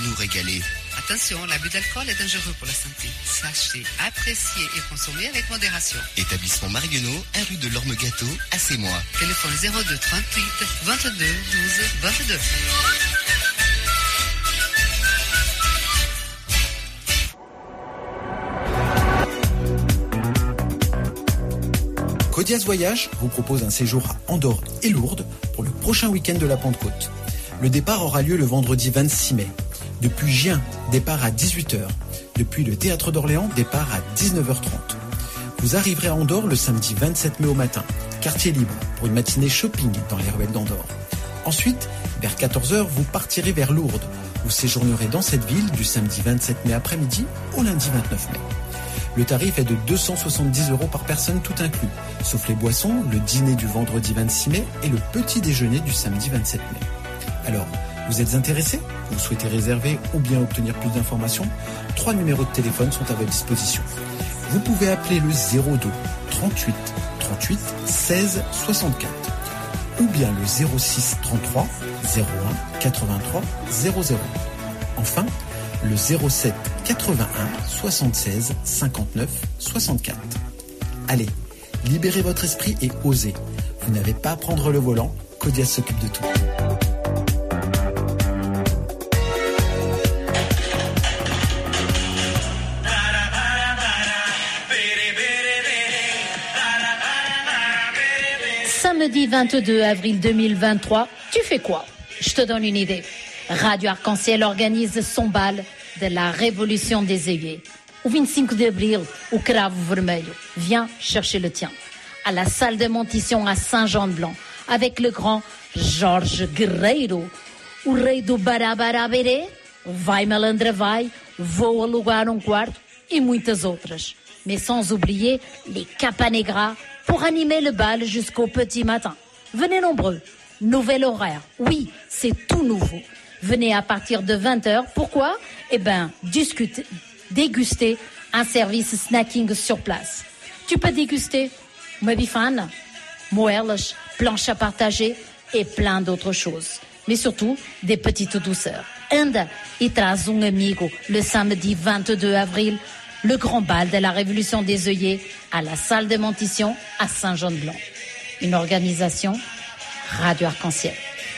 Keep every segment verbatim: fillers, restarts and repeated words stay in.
nous régaler. Attention, l'abus d'alcool est dangereux pour la santé. Sachez apprécier et consommer avec modération. Établissement Marionneau, un rue de l'Orme Gâteau, à Sémois. Téléphone zéro deux trente-huit vingt-deux douze vingt-deux. Codias Voyage vous propose un séjour à Andorre et Lourdes pour le prochain week-end de la Pentecôte. Le départ aura lieu le vendredi vingt-six mai. Depuis Gien, départ à dix-huit heures. Depuis le Théâtre d'Orléans, départ à dix-neuf heures trente. Vous arriverez à Andorre le samedi vingt-sept mai au matin, quartier libre, pour une matinée shopping dans les ruelles d'Andorre. Ensuite, vers quatorze heures, vous partirez vers Lourdes. Vous séjournerez dans cette ville du samedi vingt-sept mai après-midi au lundi vingt-neuf mai. Le tarif est de deux cent soixante-dix euros par personne tout inclus, sauf les boissons, le dîner du vendredi vingt-six mai et le petit déjeuner du samedi vingt-sept mai. Alors, vous êtes intéressé ? Vous souhaitez réserver ou bien obtenir plus d'informations ? Trois numéros de téléphone sont à votre disposition. Vous pouvez appeler le zéro deux trente-huit trente-huit seize soixante-quatre ou bien le zéro six trente-trois zéro un quatre-vingt-trois zéro zéro. Enfin, le zéro sept quatre-vingt-un soixante-seize cinquante-neuf soixante-quatre. Allez, libérez votre esprit et osez. Vous n'avez pas à prendre le volant, Codias s'occupe de tout. Samedi vingt-deux avril deux mille vingt-trois, tu fais quoi ? Je te donne une idée. Radio Arc-en-Ciel organise son bal de la Révolution des œillets. Au vingt-cinq d'avril, au Cravo Vermelho. Viens chercher le tien. À la salle de Montição à Saint-Jean-de-Blanc, avec le grand Jorge Guerreiro, o rei do Barabaraberê, Vai Malandra Vai, Vou Alugar um Quarto e muitas outras. Mais sans oublier les Capanegras pour animer le bal jusqu'au petit matin. Venez nombreux. Nouvel horaire. Oui, c'est tout nouveau. Venez à partir de vingt heures. Pourquoi ? Eh bien, discuter, déguster un service snacking sur place. Tu peux déguster uma bifana, moelas, planches à partager et plein d'autres choses. Mais surtout, des petites douceurs. Anda e traz um amigo le samedi vingt-deux avril, le grand bal de la Révolution des œillets à la salle de Montição à Saint-Jean-de-Blanc. Une organisation Radio Arc-en-Ciel.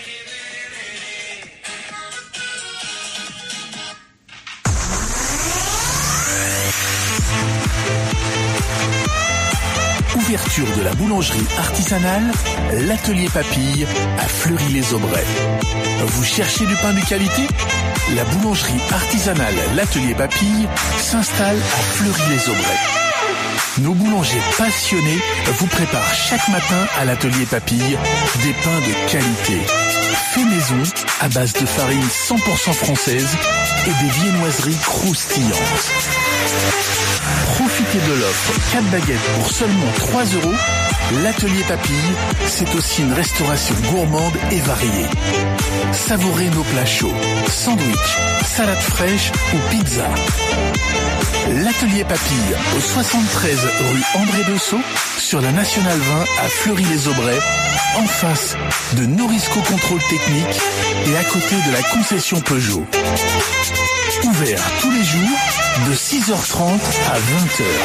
Ouverture de la boulangerie artisanale, l'atelier Papille à Fleury-les-Aubrais. Vous cherchez du pain de qualité ? La boulangerie artisanale l'atelier Papille s'installe à Fleury-les-Aubrais. Nos boulangers passionnés vous préparent chaque matin à l'atelier Papille des pains de qualité. Fait maison à base de farine cent pour cent française et des viennoiseries croustillantes. Profitez de l'offre quatre baguettes pour seulement trois euros. L'atelier Papille, c'est aussi une restauration gourmande et variée. Savourez nos plats chauds, sandwich, salade fraîche ou pizza. L'atelier Papille au soixante-treize rue André Dessau sur la Nationale vingt à Fleury-les-Aubrais, en face de Norisco Contrôle Technique et à côté de la concession Peugeot. Ouvert tous les jours de six heures trente à vingt heures.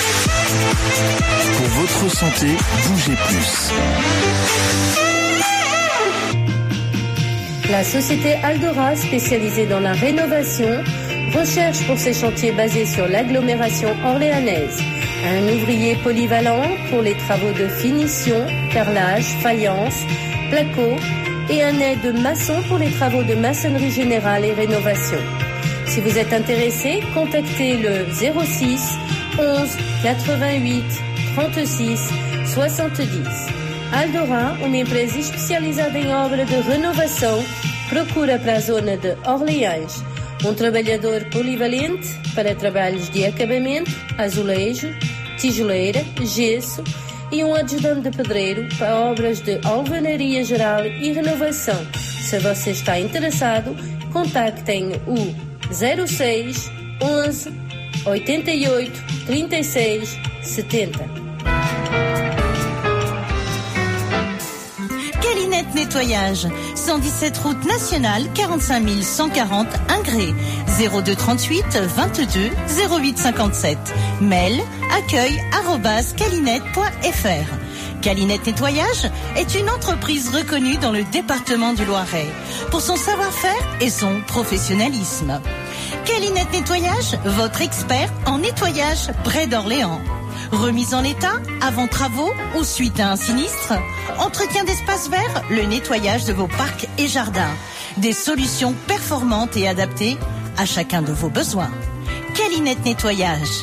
Pour votre santé, bougez plus. La société Aldora, spécialisée dans la rénovation, recherche pour ses chantiers basés sur l'agglomération orléanaise un ouvrier polyvalent pour les travaux de finition, carrelage, faïence, placo et un aide de maçon pour les travaux de maçonnerie générale et rénovation. Si vous êtes intéressé, contactez le zéro six onze quatre-vingt-huit trente-six soixante-dix. Aldora, uma empresa especializada em obra de renovação, procura para a zona de Orleans um trabalhador polivalente para trabalhos de acabamento, azulejo, tijoleira, gesso e um ajudante de pedreiro para obras de alvenaria geral e renovação. Se você está interessado, contactem o zero seis onze oitenta e oito trinta e seis setenta. Calinette Nettoyage, cent dix-sept route nationale, quarante-cinq mille cent quarante Ingré, zéro deux trente-huit vingt-deux zéro huit cinquante-sept. Mail accueil arobase calinette point f r. Calinette Nettoyage est une entreprise reconnue dans le département du Loiret pour son savoir-faire et son professionnalisme. Calinette Nettoyage, votre expert en nettoyage près d'Orléans. Remise en état, avant travaux ou suite à un sinistre. Entretien d'espaces verts, le nettoyage de vos parcs et jardins. Des solutions performantes et adaptées à chacun de vos besoins. Calinette Nettoyage.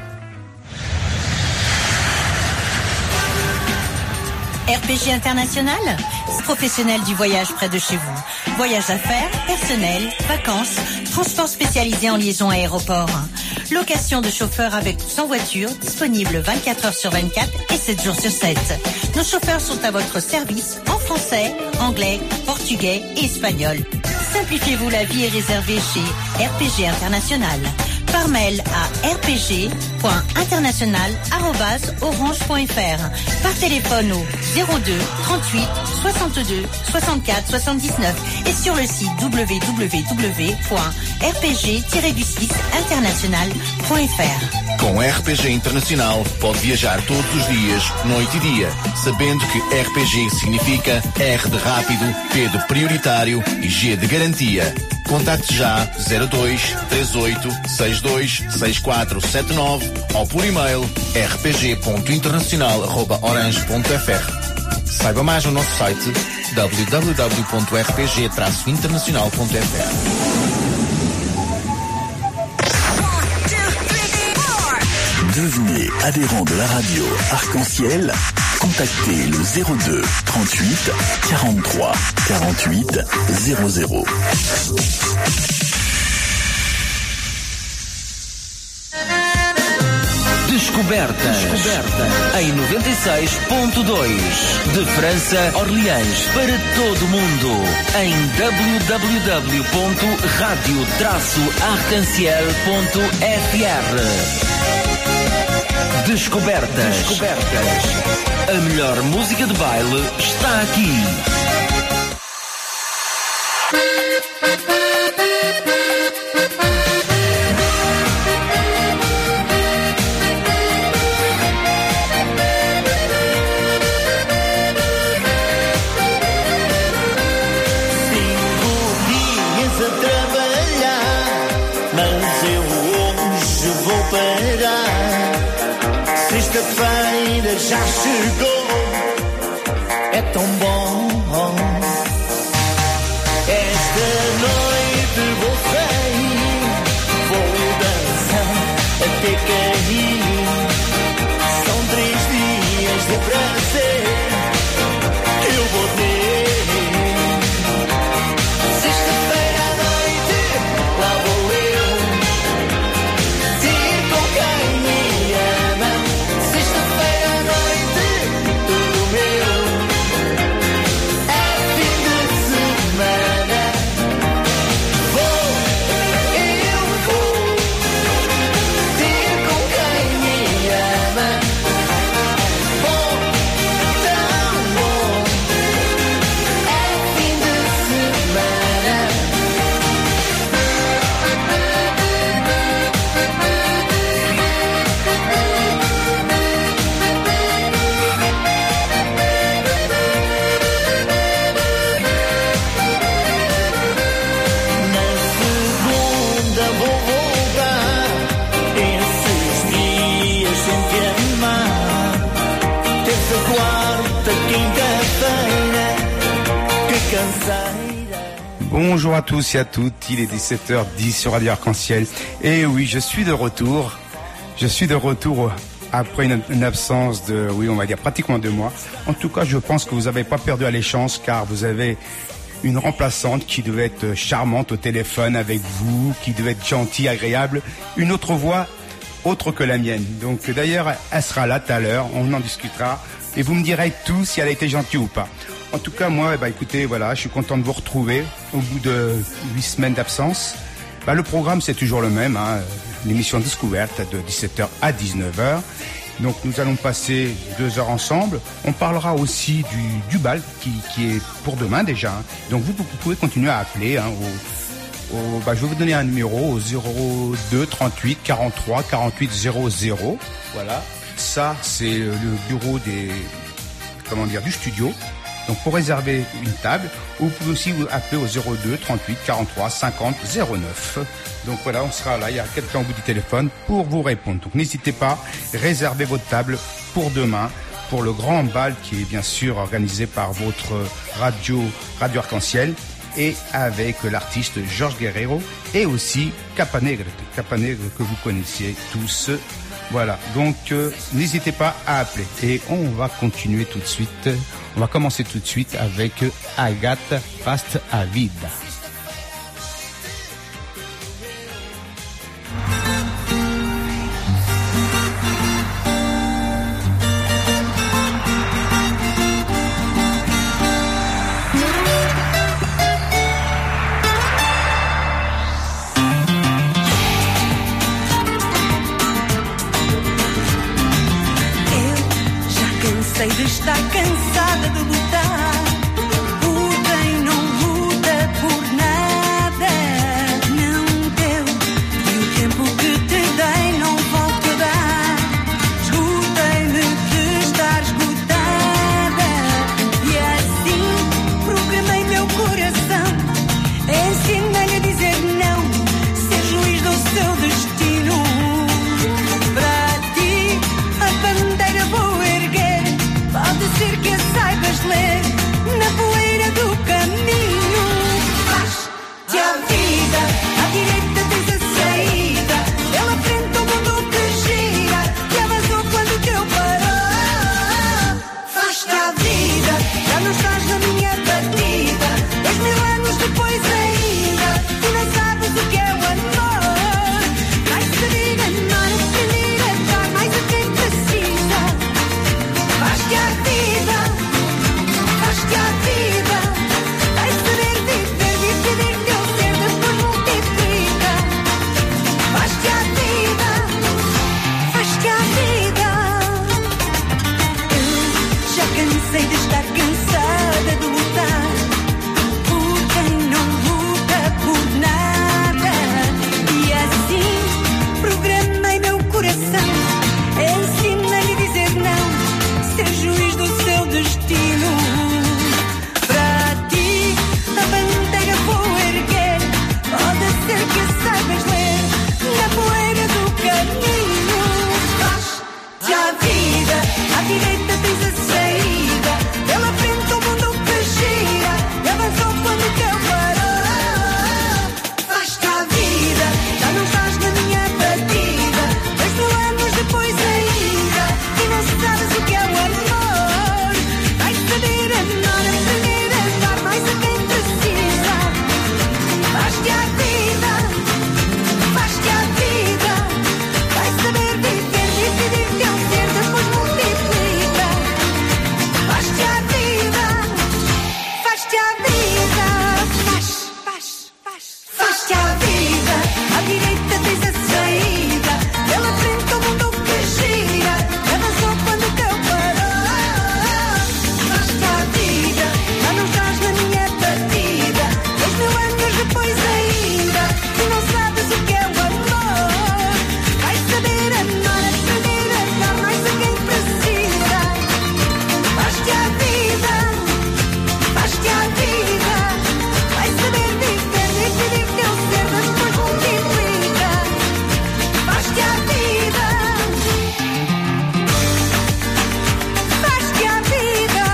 R P G International, professionnel du voyage près de chez vous. Voyage d'affaires, personnel, vacances, transport spécialisé en liaison aéroport. Location de chauffeurs avec ou sans voiture, disponible vingt-quatre heures sur vingt-quatre et sept jours sur sept. Nos chauffeurs sont à votre service en français, anglais, portugais et espagnol. Simplifiez-vous la vie et réservez chez R P G International. Par mail à r p g point international arobase orange point f r. Par téléphone au zéro deux trente-huit soixante-deux soixante-quatre soixante-dix-neuf et sur le site w w w point r p g tiret du six international point f r. Com R P G Internacional pode viajar todos os dias, noite e dia, sabendo que R P G significa R de rápido, P de prioritário e G de garantia. Contacte já zero dois três oito seis dois seis quatro sete nove ou por e-mail r p g ponto internacional arroba orange ponto f r. Saiba mais no nosso site w w w ponto r p g traço internacional ponto f r. Devenez adhérent de la radio Arc-en-Ciel. Contactez le zéro deux trente-huit quarante-trois quarante-huit zéro zéro. Descoberta. Descoberta. Em noventa e seis ponto dois. De França, Orleans, para todo o mundo. Em w w w ponto radio traço arcanciel ponto f r. Descobertas. Descobertas. A melhor música de baile está aqui. Sexta-feira já chegou, é tão bom. Esta noite vou sair, vou dançar até cair. São três dias de prazer que eu vou ter. Sexta-feira à noite, lá vou eu ter com quem me ama. Sexta-feira à noite, tudo meu. É fim de semana. Vou, eu vou ter com quem me ama. Bom, tão bom. É fim de semana. Na segunda vou voltar, esses dias sem te amar. Terça, quarta, quinta-feira, que canseira. Bonjour à tous et à toutes, il est dix-sept heures dix sur Radio Arc-en-Ciel. Et oui, je suis de retour. Je suis de retour après une, une absence de, oui, on va dire pratiquement deux mois. En tout cas, je pense que vous n'avez pas perdu allégeance car vous avez une remplaçante qui devait être charmante au téléphone avec vous, qui devait être gentille, agréable. Une autre voix autre que la mienne. Donc d'ailleurs, elle sera là tout à l'heure, on en discutera et vous me direz tout si elle a été gentille ou pas. En tout cas, moi, bah, écoutez, voilà, je suis content de vous retrouver au bout de huit semaines d'absence. Bah, le programme, c'est toujours le même, hein, l'émission Découverte de dix-sept heures à dix-neuf heures. Donc nous allons passer deux heures ensemble. On parlera aussi du, du bal qui, qui est pour demain déjà. Hein. Donc vous, vous pouvez continuer à appeler. Hein, au, au, bah, je vais vous donner un numéro au zéro deux trente-huit quarante-trois quarante-huit zéro zéro. Voilà. Ça, c'est le bureau des, comment dire, du studio. Donc pour réserver une table, vous pouvez aussi vous appeler au zéro deux trente-huit quarante-trois cinquante zéro neuf. Donc voilà, on sera là, il y a quelqu'un au bout du téléphone pour vous répondre. Donc n'hésitez pas, réservez votre table pour demain, pour le grand bal qui est bien sûr organisé par votre radio, Radio Arc-en-Ciel, et avec l'artiste Georges Guerrero et aussi Capanegre, Capanegre que vous connaissiez tous. Voilà, donc euh, n'hésitez pas à appeler. Et on va continuer tout de suite. On va commencer tout de suite avec Agathe Fast a Vida. De estar cansada de lutar por quem não luta por nada. Não deu, e o tempo que te dei não volto a dar. Esgotei-me de estar esgotada, e assim programei meu coração. Ensinei-lhe a dizer não, ser juiz do seu destino. Para ti a bandeira vou erguer. Pode ser que a saibas ler na poeira do caminho. Faz-te a vida, à direita tens a saída. Pela frente o mundo que gira, que avançou quando teu parou. Faz-te a vida, já não estás na minha batida. Dois mil anos depois ainda, tu não sabes o que é o amor. Vai saber amar, aprender a dar mais a quem precisa. Faz-te a vida, faz-te a vida. Vai saber viver, decidir teu ser, depois multiplica. Faz-te a vida, faz-te a vida. Eu já cansei de estar cansada de lutar por quem não luta por nada. E assim programei meu coração. Ensinei-lhe a dizer não, ser juiz do seu destino. Para ti a bandeira vou erguer. Pode ser que a saibas ler na poeira do caminho. Faz-te a vida, à direita tens a saída. Pela frente o mundo que gira, e avançou quando teu parou. Faz-te a vida, já não estás na minha batida. Dois mil anos depois ainda, e não sabes o que é o amor. Vai saber amar, aprender a dar mais a quem precisa. Faz-te a vida, faz-te a vida. Vai saber viver, decidir teu ser, depois multiplica. Faz-te a vida, faz-te a vida. Faz, faz, faz. Faz-te a vida, à direita tens a saída. Pela frente o mundo que gira, e avançou quando teu parou. Faz-te a vida, já não estás na minha batida. Dois mil anos depois ainda, tu não sabes o que é o amor. Vai saber amar, aprender a dar mais a quem precisa. Faz-te a vida, faz-te a vida. Vai saber viver, decidir teu ser, depois multiplica. Faz-te a vida, faz-te a vida.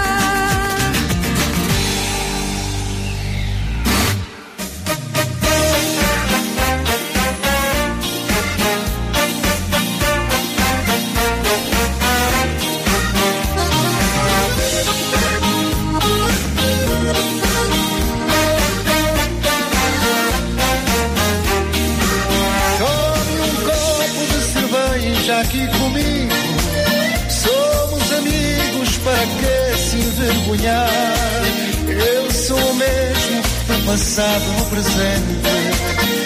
Tome um copo de cerveja aqui comigo. Somos amigos, para que se envergonhar? Eu sou o mesmo do passado no presente.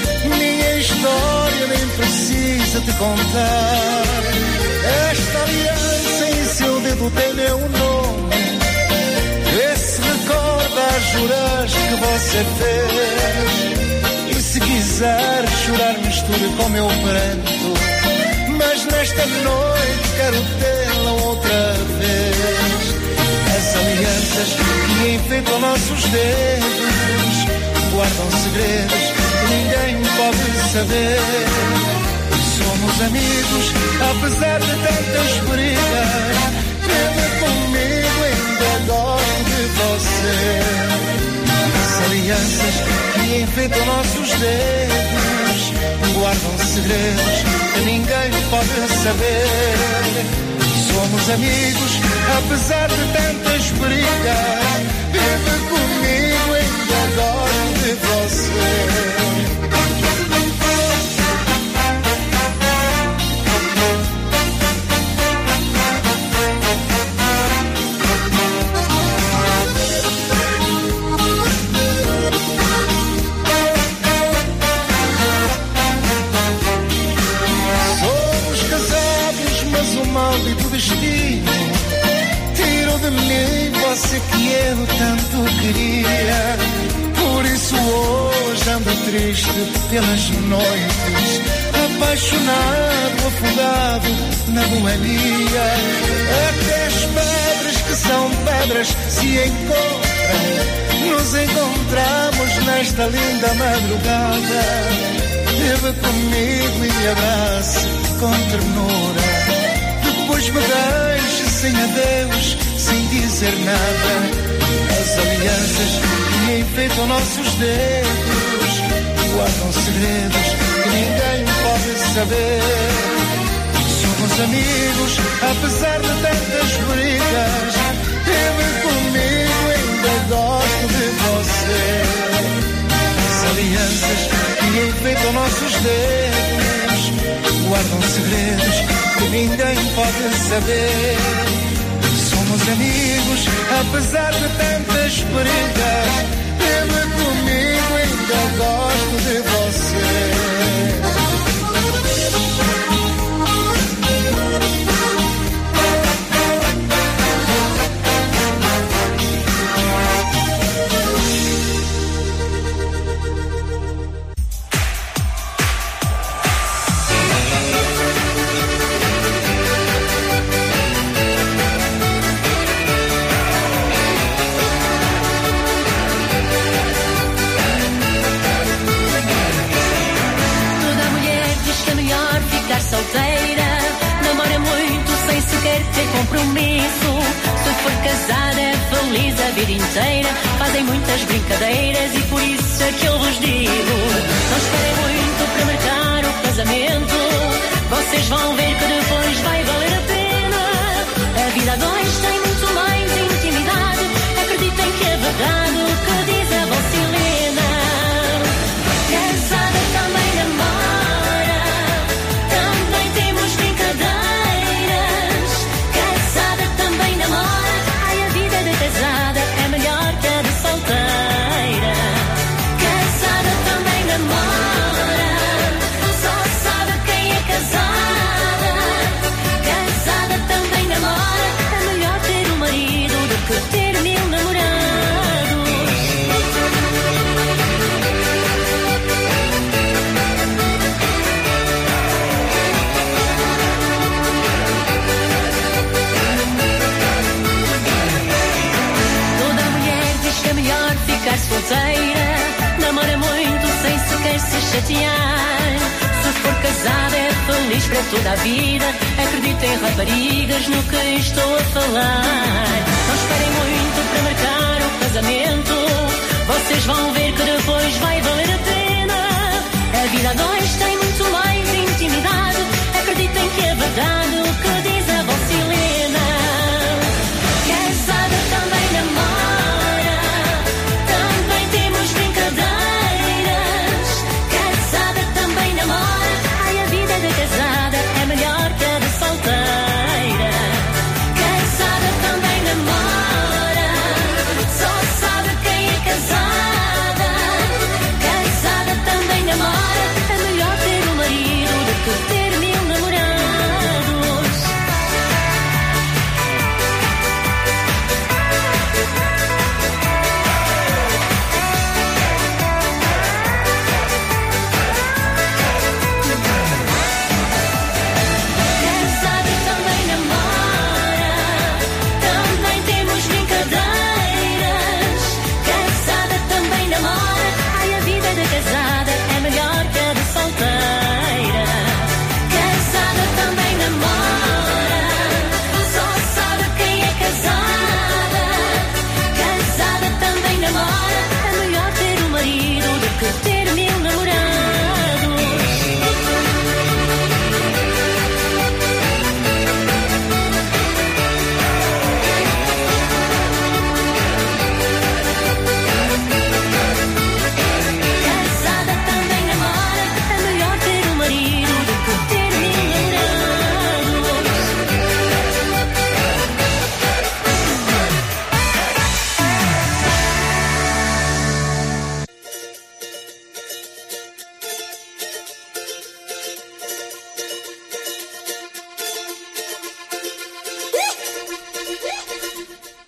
Minha história nem precisa te contar. Esta aliança vestido tem meu nome. Vê se recorda as juras que você fez. E se quiser chorar, misture com meu pranto. Mas nesta noite quero tê-la outra vez. As alianças que enfeitam nossos dedos guardam segredos que ninguém pode saber. Somos amigos, apesar de tantas brigas. Vive comigo, ainda gosto de você. As alianças que enfeitam nossos dedos guardam segredos que ninguém pode saber. Somos amigos, apesar de tantas brigas. Vive comigo, ainda gosto de você. Maldito destino tirou de mim você que eu tanto queria. Por isso hoje ando triste pelas noites, apaixonado, afogado na boemia. Até as pedras que são pedras se encontram. Nos encontramos nesta linda madrugada. Viva comigo e me abrace com ternura. Depois me deixe sem adeus, sem dizer nada. As alianças que enfeitam nossos dedos guardam segredos que ninguém pode saber. Somos amigos, apesar de tantas brigas. Vive comigo, ainda gosto de você. As alianças que enfeitam nossos dedos guardam segredos que ninguém pode saber. Somos amigos, apesar de tantas brigas. Vive comigo, ainda gosto de você. Solteira, namora muito sem sequer ter compromisso. Se for casada é feliz a vida inteira. Fazem muitas brincadeiras e por isso é que eu vos digo: não esperem muito para marcar o casamento. Vocês vão ver que depois vai valer a pena. A vida a dois tem muito mais intimidade. Acreditem que é verdade o que diz a vossa Helena. Casada também namora. Casada é melhor que a de solteira. Casada também namora. Só sabe quem é casada. Casada também namora. É melhor ter um marido do que ter mil namorados. É melhor ficar solteira. Namora muito sem sequer se chatear. Se for casada é feliz para toda a vida. Acreditem raparigas no que estou a falar. Não esperem muito para marcar o casamento. Vocês vão ver que depois vai valer a pena. A vida a dois tem muito mais intimidade. Acreditem que é verdade o que diz a vossa Helena. Casada também namora. Casada é melhor que a de solteira. Casada também namora. Só sabe quem é casada.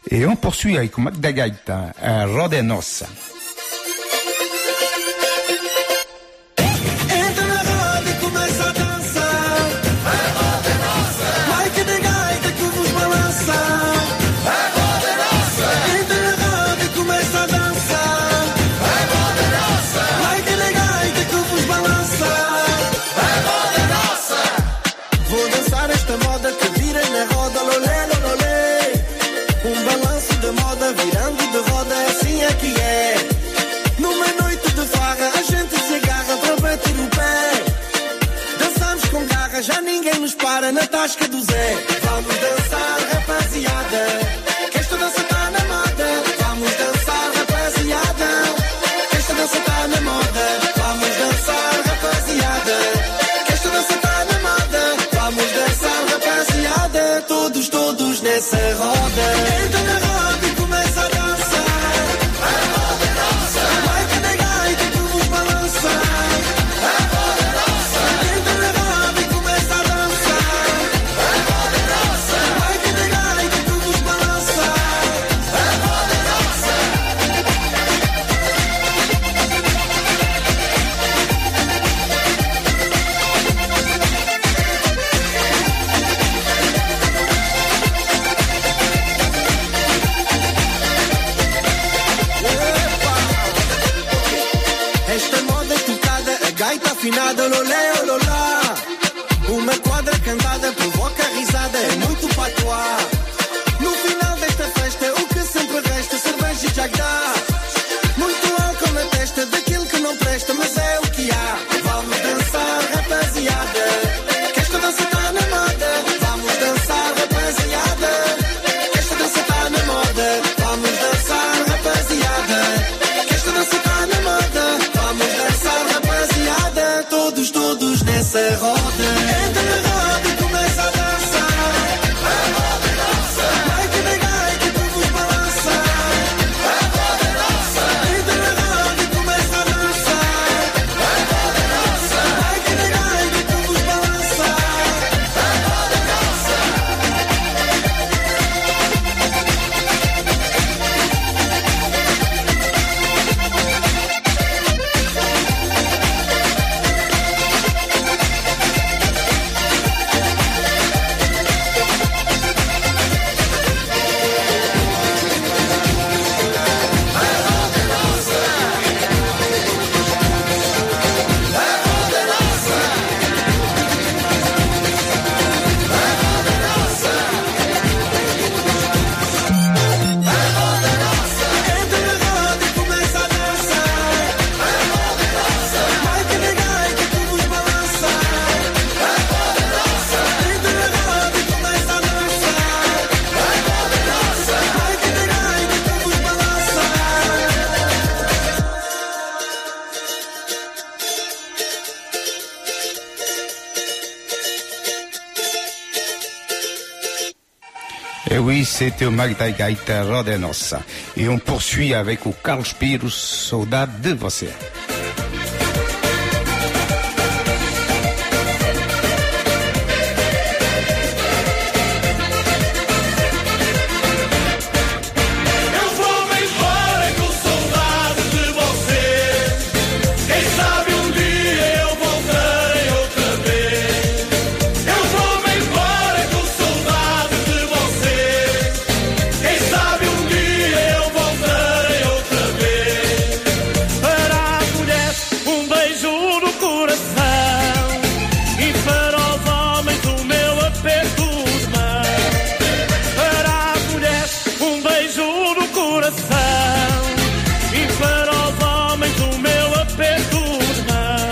Et on poursuit avec Magda Gaita, à Roda Nossa. Já ninguém nos para na tasca do Zé. Vamos dançar, rapaziada, que esta dança tá na moda. Vamos dançar, rapaziada, que esta dança tá na moda. Vamos dançar, rapaziada, que esta dança tá na moda. Vamos dançar, rapaziada, todos, todos nessa roda. Entra na roda e começa a dançar. A roda é nossa. Vai que da gaita que vos balança. A roda é nossa. Entra na roda e começa a dançar. A roda é nossa. Vai que da gaita que vos balança. A roda é nossa. Esta moda é tocada, a gaita afinada, ololé, ololá. Uma quadra cantada provoca risada, é muito patois. No final desta festa, o que sempre resta, cerveja e jagdá. Muito álcool na testa, daquilo que não presta, mas é o que há. Vamos dançar, rapaziada, que esta dança tá na moda. Vamos dançar, rapaziada, que esta dança tá na moda. Vamos dançar, rapaziada, que esta dança tá na moda. Vamos dançar, rapaziada, todos, todos nessa roda. Entra na roda e começa a dançar. A roda é nossa. Vai que da gaita que vos balança. A roda é nossa. Entra na roda e começa a dançar. A roda é nossa. Vai que da gaita que vos balança. A roda é nossa. Et oui, c'était o Magda Gaita, Roda Nossa. Et on poursuit avec o Carlos Pires, Saudade de Você. Eu vou-me embora com saudade de você. Quem sabe um dia eu voltarei outra vez. Eu vou-me embora com saudade de você. Quem sabe um dia eu voltarei outra vez. Para a mulher um beijo no coração, e para os homens o meu aperto de mão. Para a mulher um beijo no coração, e para os homens o meu aperto de mão.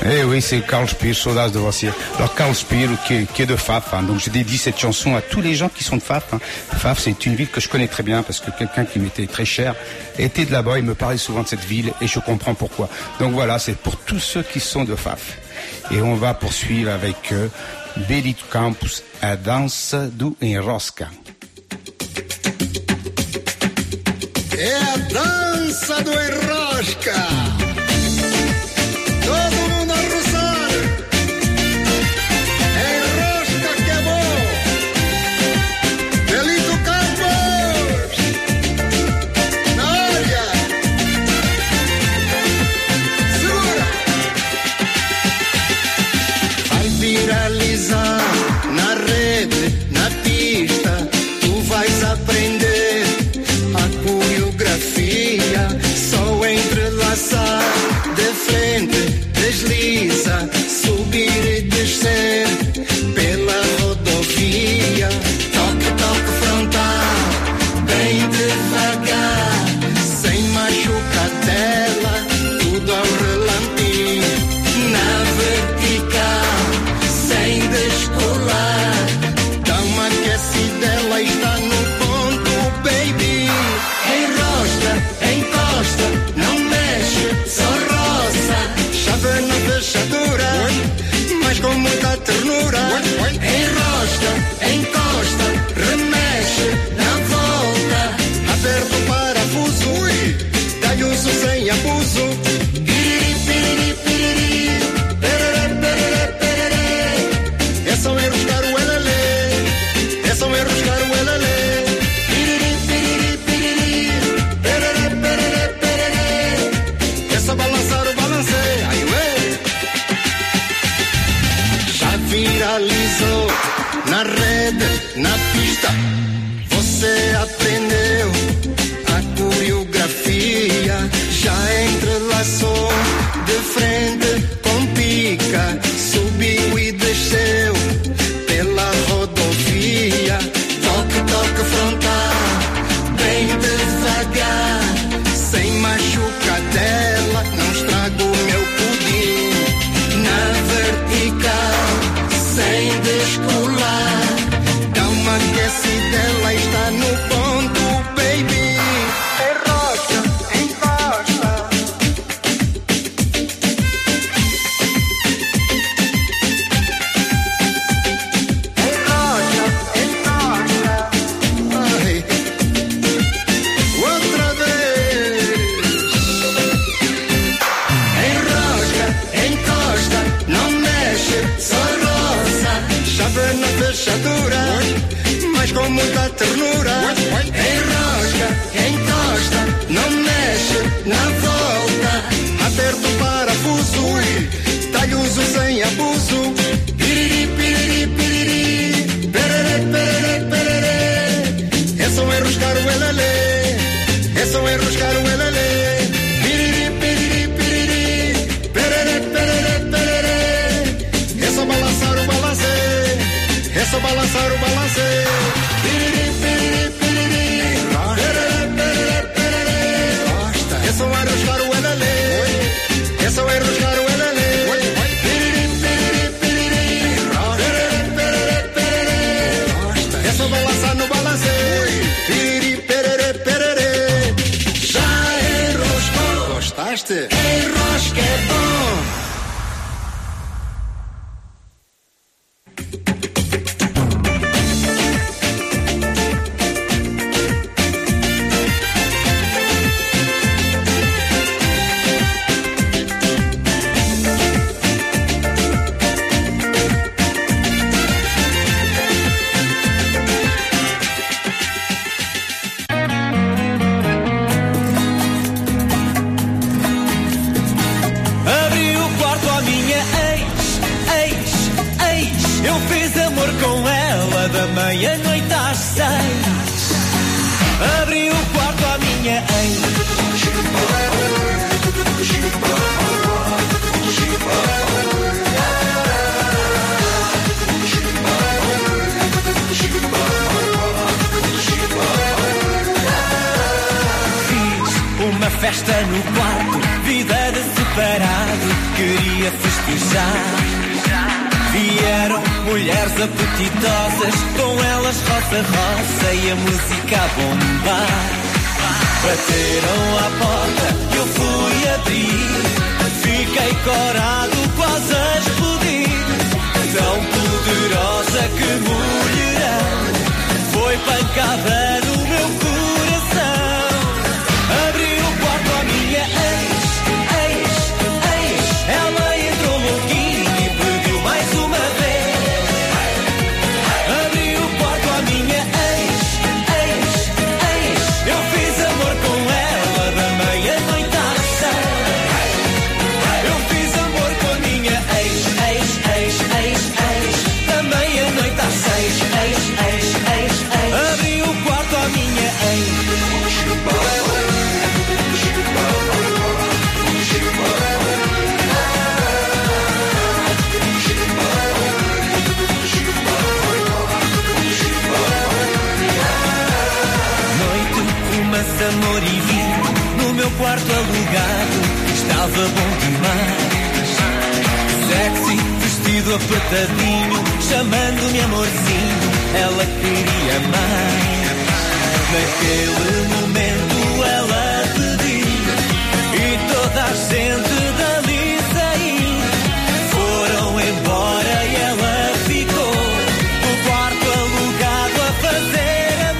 Eh oui, c'est Carl Speer, Saudade de você. Alors Carl Speer, qui est, qui est de Faf, hein, donc je dédie cette chanson à tous les gens qui sont de Faf. Hein. Faf, c'est une ville que je connais très bien parce que quelqu'un qui m'était très cher était de là-bas, il me parlait souvent de cette ville et je comprends pourquoi. Donc voilà, c'est pour tous ceux qui sont de Faf. Et on va poursuivre avec euh, Belito Campos, a dança do enrosca. É a dança do enrosca. Todo mundo a roçar. Enrosca que é bom. Belito Campos. Na área. Segura. Vai viralizar na rede, na pista. Tu vais aprender a coreografia. Só entrelaçar de frente, desliza, subir e descer pela rodovia. Toque, toque frontal, bem devagar, sem machucadela, tudo ao relantinho. Na vertical, sem descolar, dá uma aquecidela, está no ponto, baby. Enrosca, encosta, não mexe, só roça. Chave na fechadura, mas com muita ternura. Enrosca, encosta, remexe, na volta. Aperta o parafuso, dá-lhe uso sem abuso. Piriri, piriri, piriri, perere, perere, perere. É só enroscar o elelê, é só enroscar o elelê. Piriri, piriri, piriri, perere, perere, perere. É só balançar o balanceio. Ai, ué. Já viralizou na rede, na pista. Você aprendeu a coreografia. Já entrelaçou de frente com pica. Subiu e desceu pela rodovia. Toque, toque frontal, bem devagar, sem machucadela, não estrago o meu pudim. Na vertical, sem descolar, dá uma aquecidela, está no ponto, baby. Enrosca, encosta. Enrosca, encosta. Ai. Outra vez. Enrosca, encosta, não mexe, só roça. Chave na fechadura, mas com muita ternura. Enrosca, encosta, não mexe, na volta. Aperta o parafuso, dá-lhe uso sem abuso. Piriri, piriri, piriri, perere, perere, perere. É só enroscar o elelê, é só enroscar o elelê. Piriri, piriri, piriri, perere, perere, perere. É só balançar o balanceio, é só balançar o balanceio. Piriri, piriri, piriri, perere, perere, perere. É só enroscar o elelê, é só enroscar o elelê. Piriri, piriri, piriri, perere, perere, perere. É só balançar no balanceio. Piriri, perere, perere. Já enroscou, gostaste? Enrosca é bom. Abri o quarto à minha ex, ex, ex. Eu fiz amor com ela da meia-noite às seis. Abri o quarto à minha ex. Fiz uma festa no quarto, vida de separado. Queria festejar festejar. Vieram mulheres apetitosas, com elas roça, roça e a música a bombar. Bateram à porta e eu fui abrir, fiquei corado, quase a explodir. Tão poderosa que mulherão, foi pancada no meu coração. Abri o quarto à minha ex, ex, ex, ela entrou louquinha e pediu mais uma vez. Abri o quarto à minha ex, ex, ex, eu fiz amor com ela da meia-noite às seis. Eu fiz amor com a minha ex, ex, ex, ex, ex, da meia-noite às seis, ex, ex, ex, ex. Abri o quarto à minha ex. Amor e vinho no meu quarto alugado, estava bom demais. Sexy, vestido apertadinho, chamando-me amorzinho, ela queria mais. Naquele momento ela pediu e toda a gente dali saiu. Foram embora e ela ficou no quarto alugado a fazer.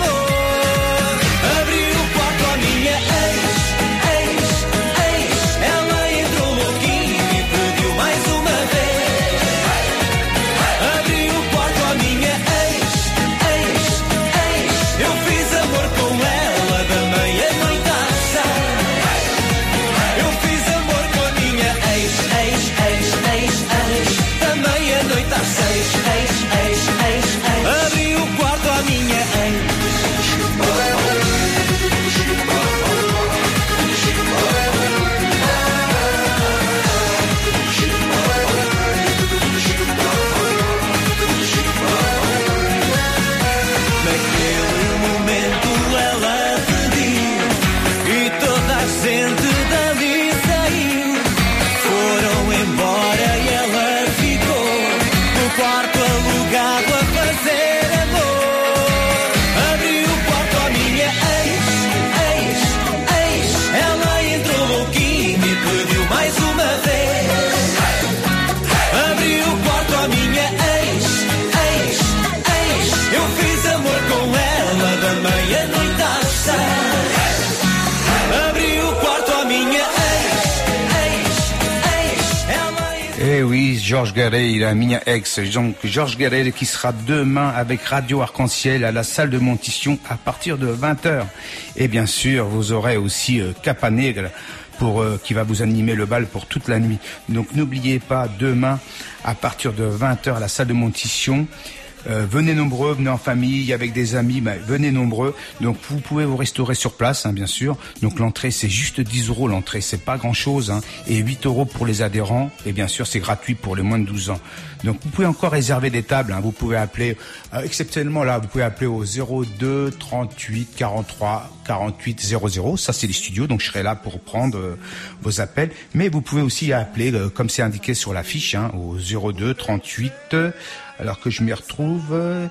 Eh oui, Jorge Gareira, minha ex. Donc Jorge Gareira qui sera demain avec Radio Arc-en-Ciel à la salle de Montition à partir de vingt heures. Et bien sûr, vous aurez aussi euh, Capanegre pour euh, qui va vous animer le bal pour toute la nuit. Donc n'oubliez pas, demain à partir de vingt heures à la salle de Montition. Euh, venez nombreux, venez en famille, avec des amis, bah, venez nombreux. Donc vous pouvez vous restaurer sur place, hein, bien sûr. Donc l'entrée c'est juste dix euros l'entrée, c'est pas grand chose, hein, et huit euros pour les adhérents. Et bien sûr c'est gratuit pour les moins de douze ans. Donc vous pouvez encore réserver des tables, hein, vous pouvez appeler, euh, exceptionnellement là, vous pouvez appeler au zéro deux trente-huit quarante-trois quarante-huit zéro zéro. Ça c'est les studios, donc je serai là pour prendre euh, vos appels. Mais vous pouvez aussi appeler, euh, comme c'est indiqué sur l'affiche, hein, au zéro deux trente-huit. Euh, alors que je m'y retrouve, euh,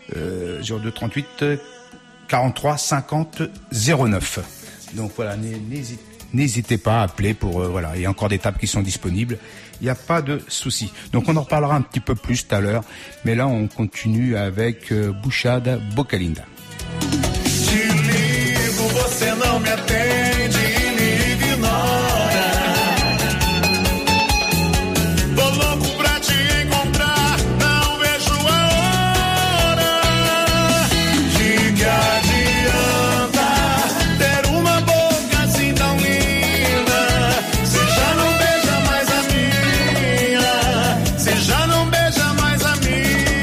zéro deux trente-huit quarante-trois cinquante zéro neuf. Donc voilà, n'hésitez pas à appeler pour, euh, voilà, il y a encore des tables qui sont disponibles, il n'y a pas de souci. Donc on en reparlera un petit peu plus tout à l'heure, mais là on continue avec euh, Buchada Bocalinda. Te ligo, você não me atende e me ignora. Tô louco pra te encontrar, não vejo a hora. De que adianta ter uma boca assim tão linda? Você já não beija mais a minha, você já não beija mais a minha.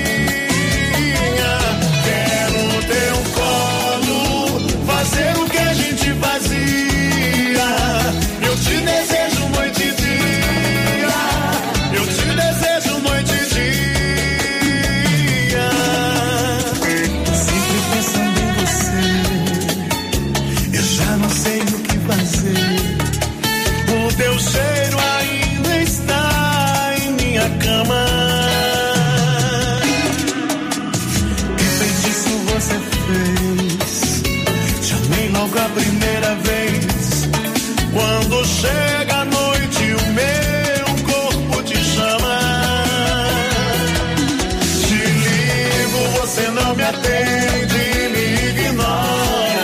Quero teu colo, fazer o que a gente fazia. Eu te desejo noite e dia, eu te desejo noite e dia. Sempre pensando em você, eu já não sei o que fazer. O teu cheiro ainda está em chega a noite e o meu corpo te chama. Te ligo, você não me atende, me ignora.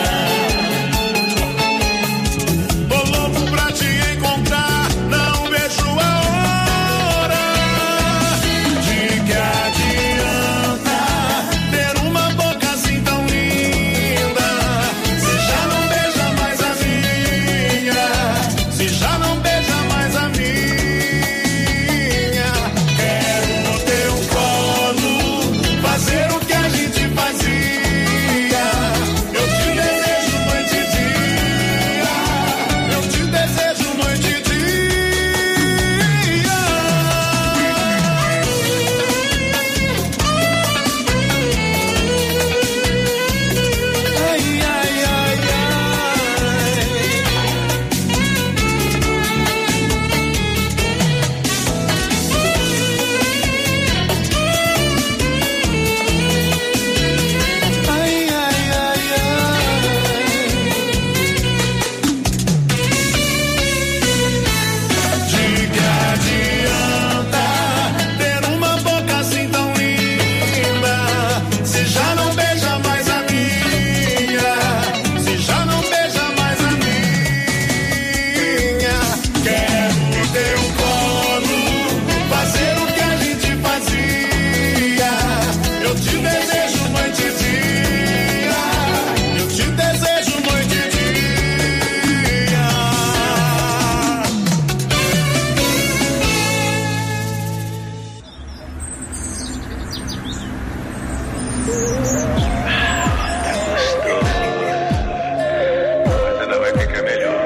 Tô louco pra te encontrar, não vejo a hora. De que adianta ter uma boca assim tão linda, se já não beija mais a minha, se já não beija mais a minha. Quero no teu colo fazer o que a gente fazia. Eu te desejo noite e dia, eu te desejo noite e dia. Ai, ai, ai, ai, ai, ai, de que adianta ter uma boca assim tão linda, se já não beija mais a minha, se já não beija mais a minha. Quero o teu colo fazer o que a gente fazia. Eu te desejo noite e dia, eu te desejo noite e dia. Ainda vai ficar melhor.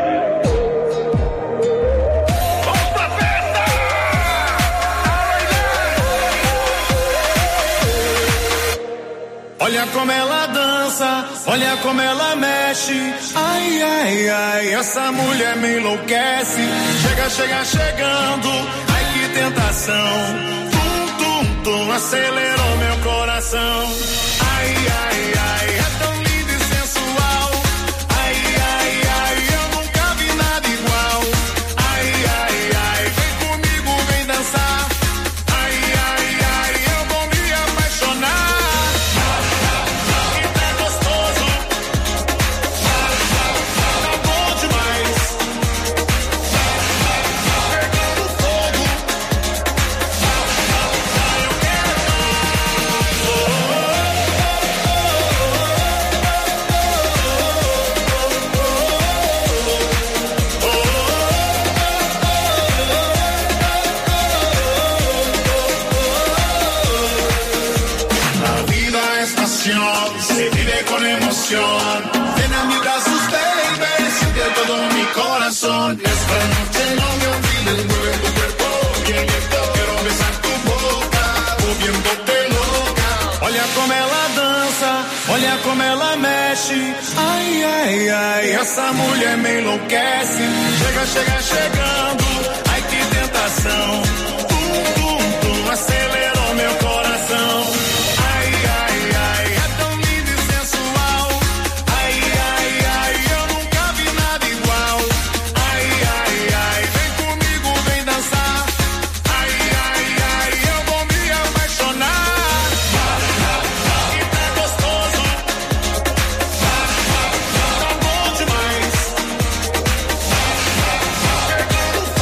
Olha como ela dança, olha como ela mexe. Ai, ai, ai, essa mulher me enlouquece. Chega, chega, chegando, ai que tentação. Tum, tum, tum, acelerou meu coração. Ai, ai, ai, é tão lindo e sensual. Ai, ai, ai, eu nunca vi nada igual. Ai, ai, ai, vem comigo, vem dançar. Ai, ai, ai, eu vou me apaixonar. E tá gostoso, tá bom demais. Pegando fogo, eu quero La vida es pasión, se vive con emoción. Ven a mis brazos, baby, siente todo mi corazón. Esta noche no me olvides, mueve tu cuerpo, bien esto, quiero besar tu boca, moviéndote loca. Olha como ela dança, olha como ela mexe. Ai, ai, ai, essa mulher me enlouquece. Chega, chega, chegando, ai que tentação. Tum, tum, tum, acelerou meu coração. Ai, ai, ai, é tão lindo e sensual. Ai, ai, ai, eu nunca vi nada igual. Ai, ai, ai, vem comigo, vem dançar. Ai, ai, ai, eu vou me apaixonar. E tá gostoso, tá bom demais. Pegando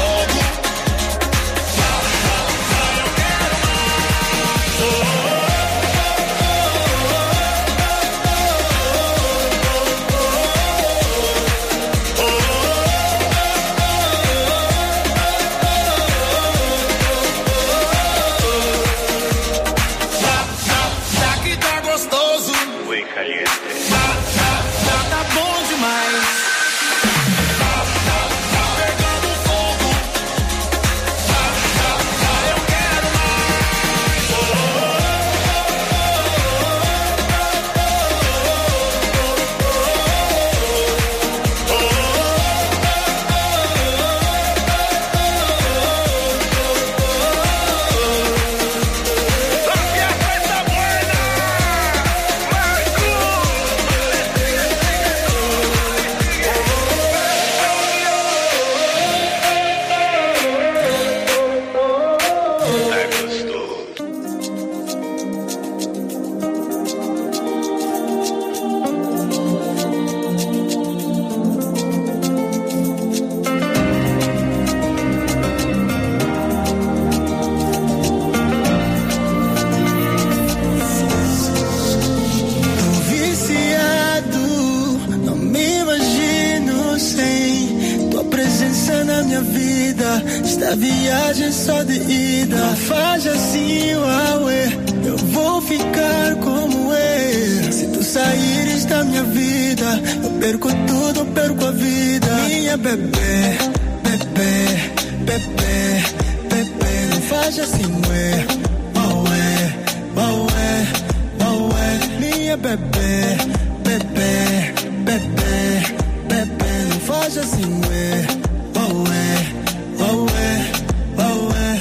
Esta viagem só de ida. Não faz assim, uauê. Eu vou ficar como é. Se tu saíres da minha vida, eu perco tudo, eu perco a vida. Minha bebê, bebê, bebê, bebê. Não faz assim, ué, uauê, uauê, uauê. Minha bebê, bebê, bebê, bebê. Não faz assim, ué, uauê, uauê, uauê.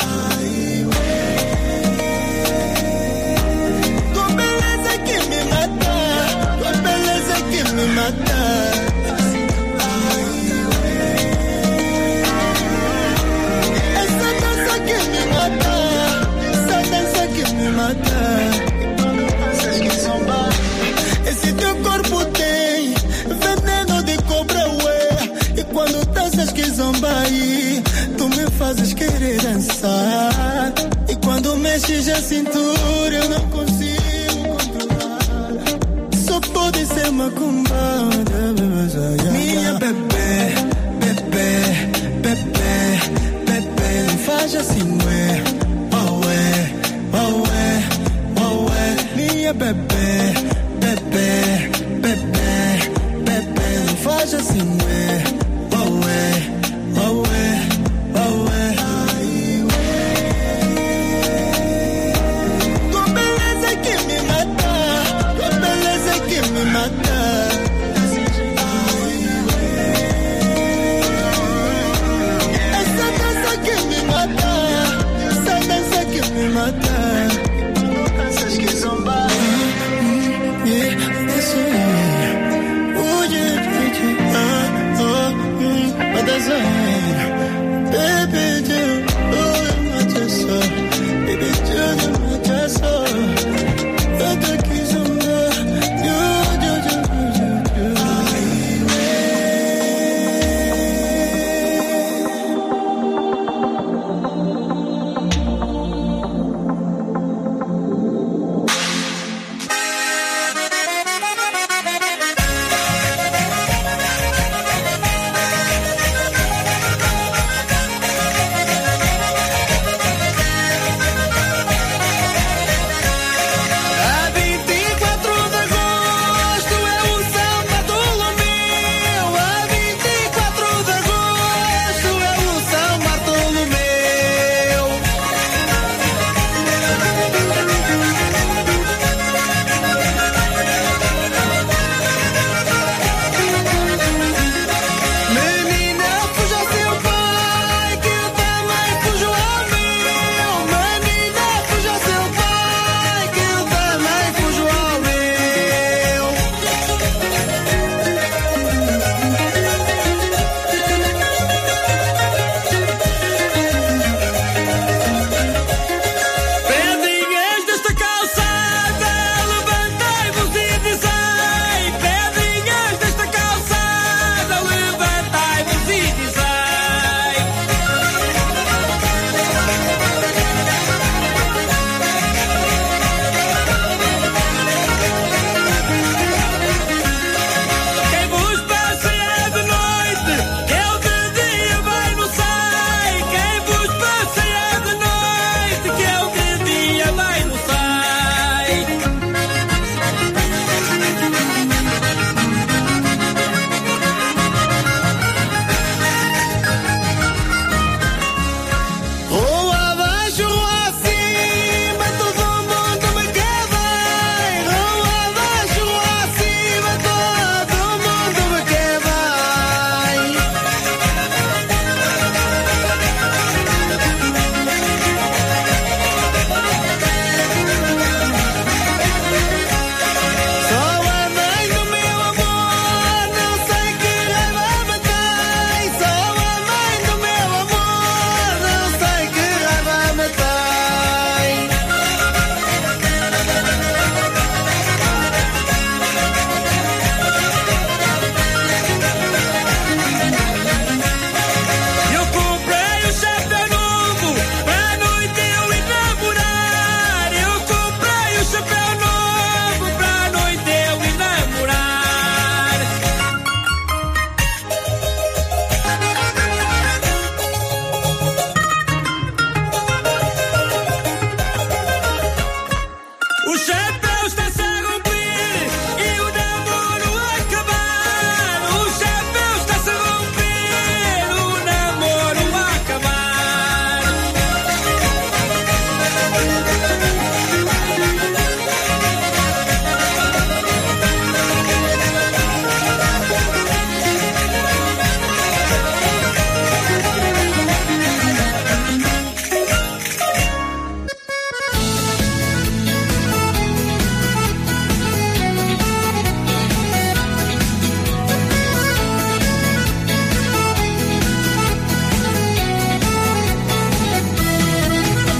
Tua beleza que me mata, tua beleza que me mata. Essa dança que me mata, essa dança que me mata. Esse teu corpo tem veneno de cobra, ué. E quando danças que zombai, tu me fazes querer dançar. E quando mexes a cintura, eu não consigo controlar. Só pode ser macumbada, minha bebê, bebê, bebê, bebê. Não faz assim, ué, oh, ué, oh, ué, oh, ué. Minha bebê, bebê, bebê, bebê. Não faz assim, ué, oh, ué, oh, ué, oh, ué. Tua beleza que me mata, tua beleza que me mata. Essa dança que me mata, essa dança que me mata. Danças que zombar.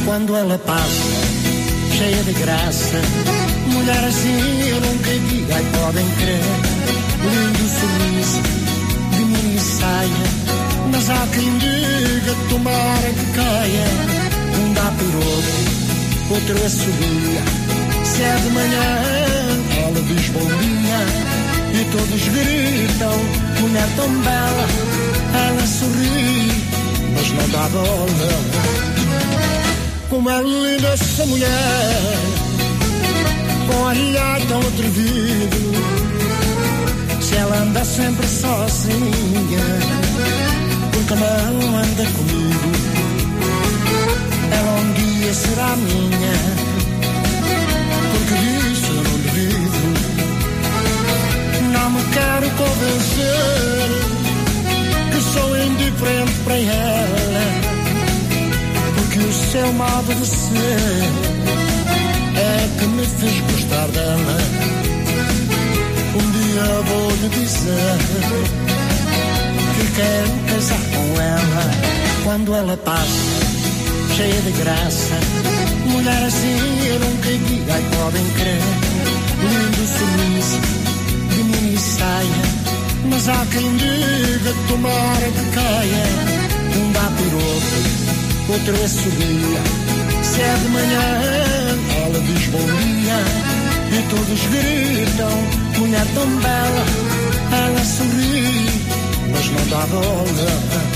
quando ela passa, cheia de graça. Mulher assim eu nunca vi, ai podem crer. Lindo sorriso de mini saia, mas há quem diga tomara que caia. Um dá piropo, outro assobia. Se é de manhã, ela diz bom dia. E todos gritam, mulher tão bela. Ela sorri, mas não dá bola. Como é linda essa mulher, com olhar tão atrevido. Se ela anda sempre sozinha, porque não anda comigo. Ela um dia será minha, porque disso eu não duvido. Não me quero convencer que sou indiferente para ela, porque o seu modo de ser é que me fez gostar dela. Um dia vou lhe dizer que quero casar com ela. Quando ela passa, cheia de graça, mulher assim eu nunca vi, ai podem crer. Lindo sorriso de mini saia, mas há quem diga tomara que caia. Um dá piropo, outro assobia. Se é de manhã, ela diz bom dia. E todos gritam, mulher tão bela. Ela sorri, mas não dá bola.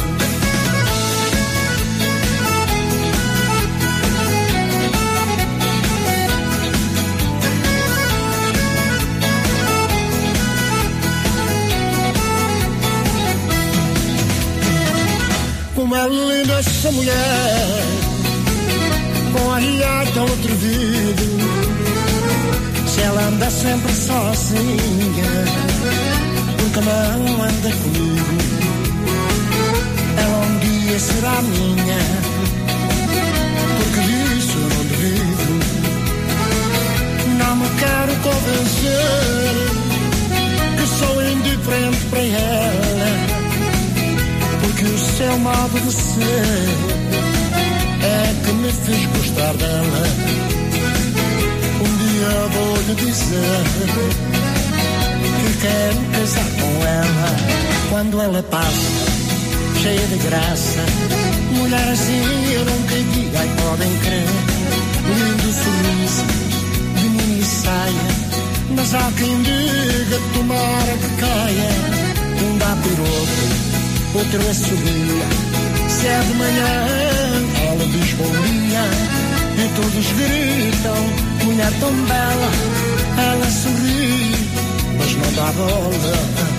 Como é linda essa mulher, com olhar tão atrevido. Se ela anda sempre sozinha, porque não anda comigo. Ela um dia será minha, porque disso eu não duvido. Não me quero convencer que sou indiferente para ela, porque o seu modo de ser é que me fez gostar dela. Um dia vou lhe dizer que quero casar com ela. Quando ela passa, cheia de graça, mulher assim eu nunca vi, ai podem crer. Lindo sorriso de mini saia, mas há quem diga tomara que caia. Um dá piropo, outro assobia. Se é de manhã, ela diz bom dia. E todos gritam, mulher tão bela. Ela sorri, mas não dá bola.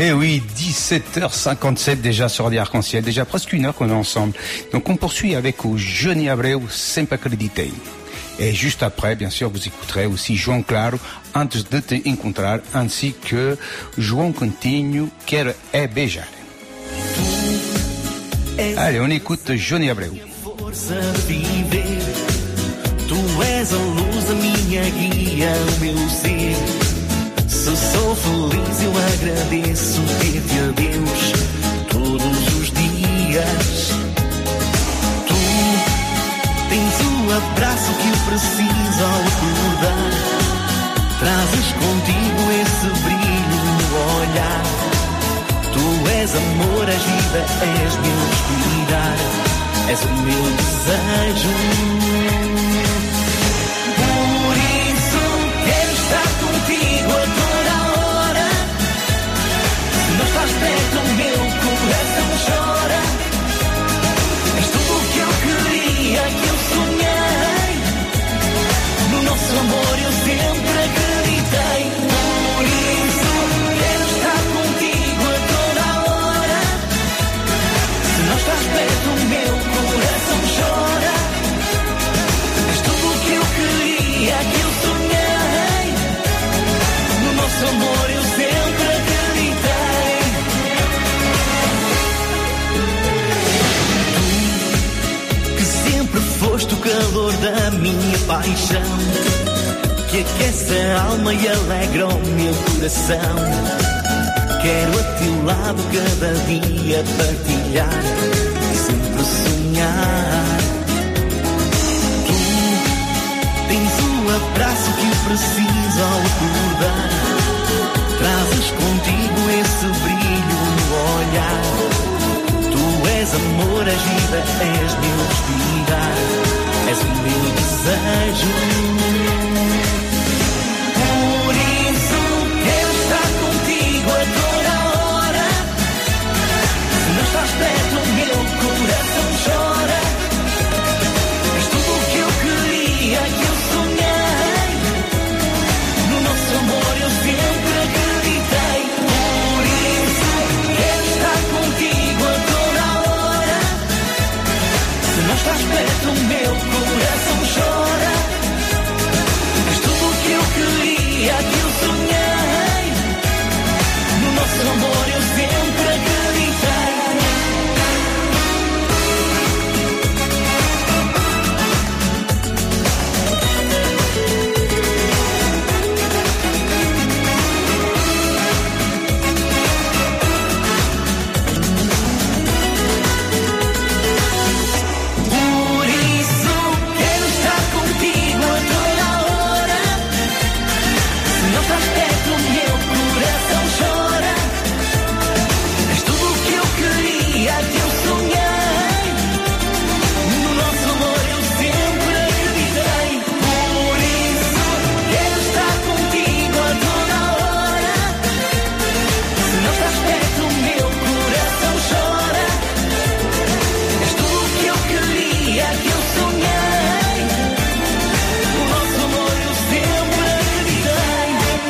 Eh oui, dix-sept heures cinquante-sept déjà sur Radio Arc-en-Ciel, déjà presque une heure qu'on est ensemble. Donc on poursuit avec o Johnny Abreu, Sempre Acreditei. Et juste après, bien sûr, vous écouterez aussi João Claro, Antes de te encontrar, ainsi que João Coutinho, Quero é beijar. Allez, on écoute Johnny Abreu. Força de viver, tu és a luz da minha guia, o meu ser. Se sou feliz eu agradeço ter-te a Deus todos os dias. Tu tens o abraço que eu preciso ao acordar, trazes contigo esse brilho no olhar. Tu és amor, és vida, és meu respirar, és o meu desejo. Por isso quero estar contigo a toda hora. Se não estás perto, o meu coração chora. És tudo o que eu queria, que eu sonhei. No nosso amor eu sempre acreditei. Por isso quero estar contigo a toda hora. Se não estás perto, o meu coração chora. És tudo o que eu queria, que eu sonhei. No nosso amor eu sempre acreditei. Tu, que sempre foste o calor da minha paixão, que aquece a alma e alegra o meu coração. Quero a teu lado cada dia partilhar e sempre sonhar. Tu tens o abraço que eu preciso ao acordar, trazes contigo esse brilho no olhar. Tu és amor, és vida, és meu respirar, és o meu desejo. Por isso quero estar contigo a toda hora. Se não estás perto, o meu coração chora. És tudo o que eu queria, que eu sonhei. No nosso amor eu sempre acreditei. Por isso quero estar contigo a toda hora. Se não estás perto, o meu coração chora. És tudo o que eu queria, que eu sonhei. No nosso amor eu sempre acreditei. Por isso quero estar contigo a toda hora. Se não estás perto, o meu coração chora. És tudo o que eu queria, que eu sonhei. No nosso amor eu sempre acreditei. Por isso quero estar contigo a toda hora. Se não estás perto, o meu coração chora. És tudo o que eu queria, que eu sonhei. No nosso amor eu sempre acreditei.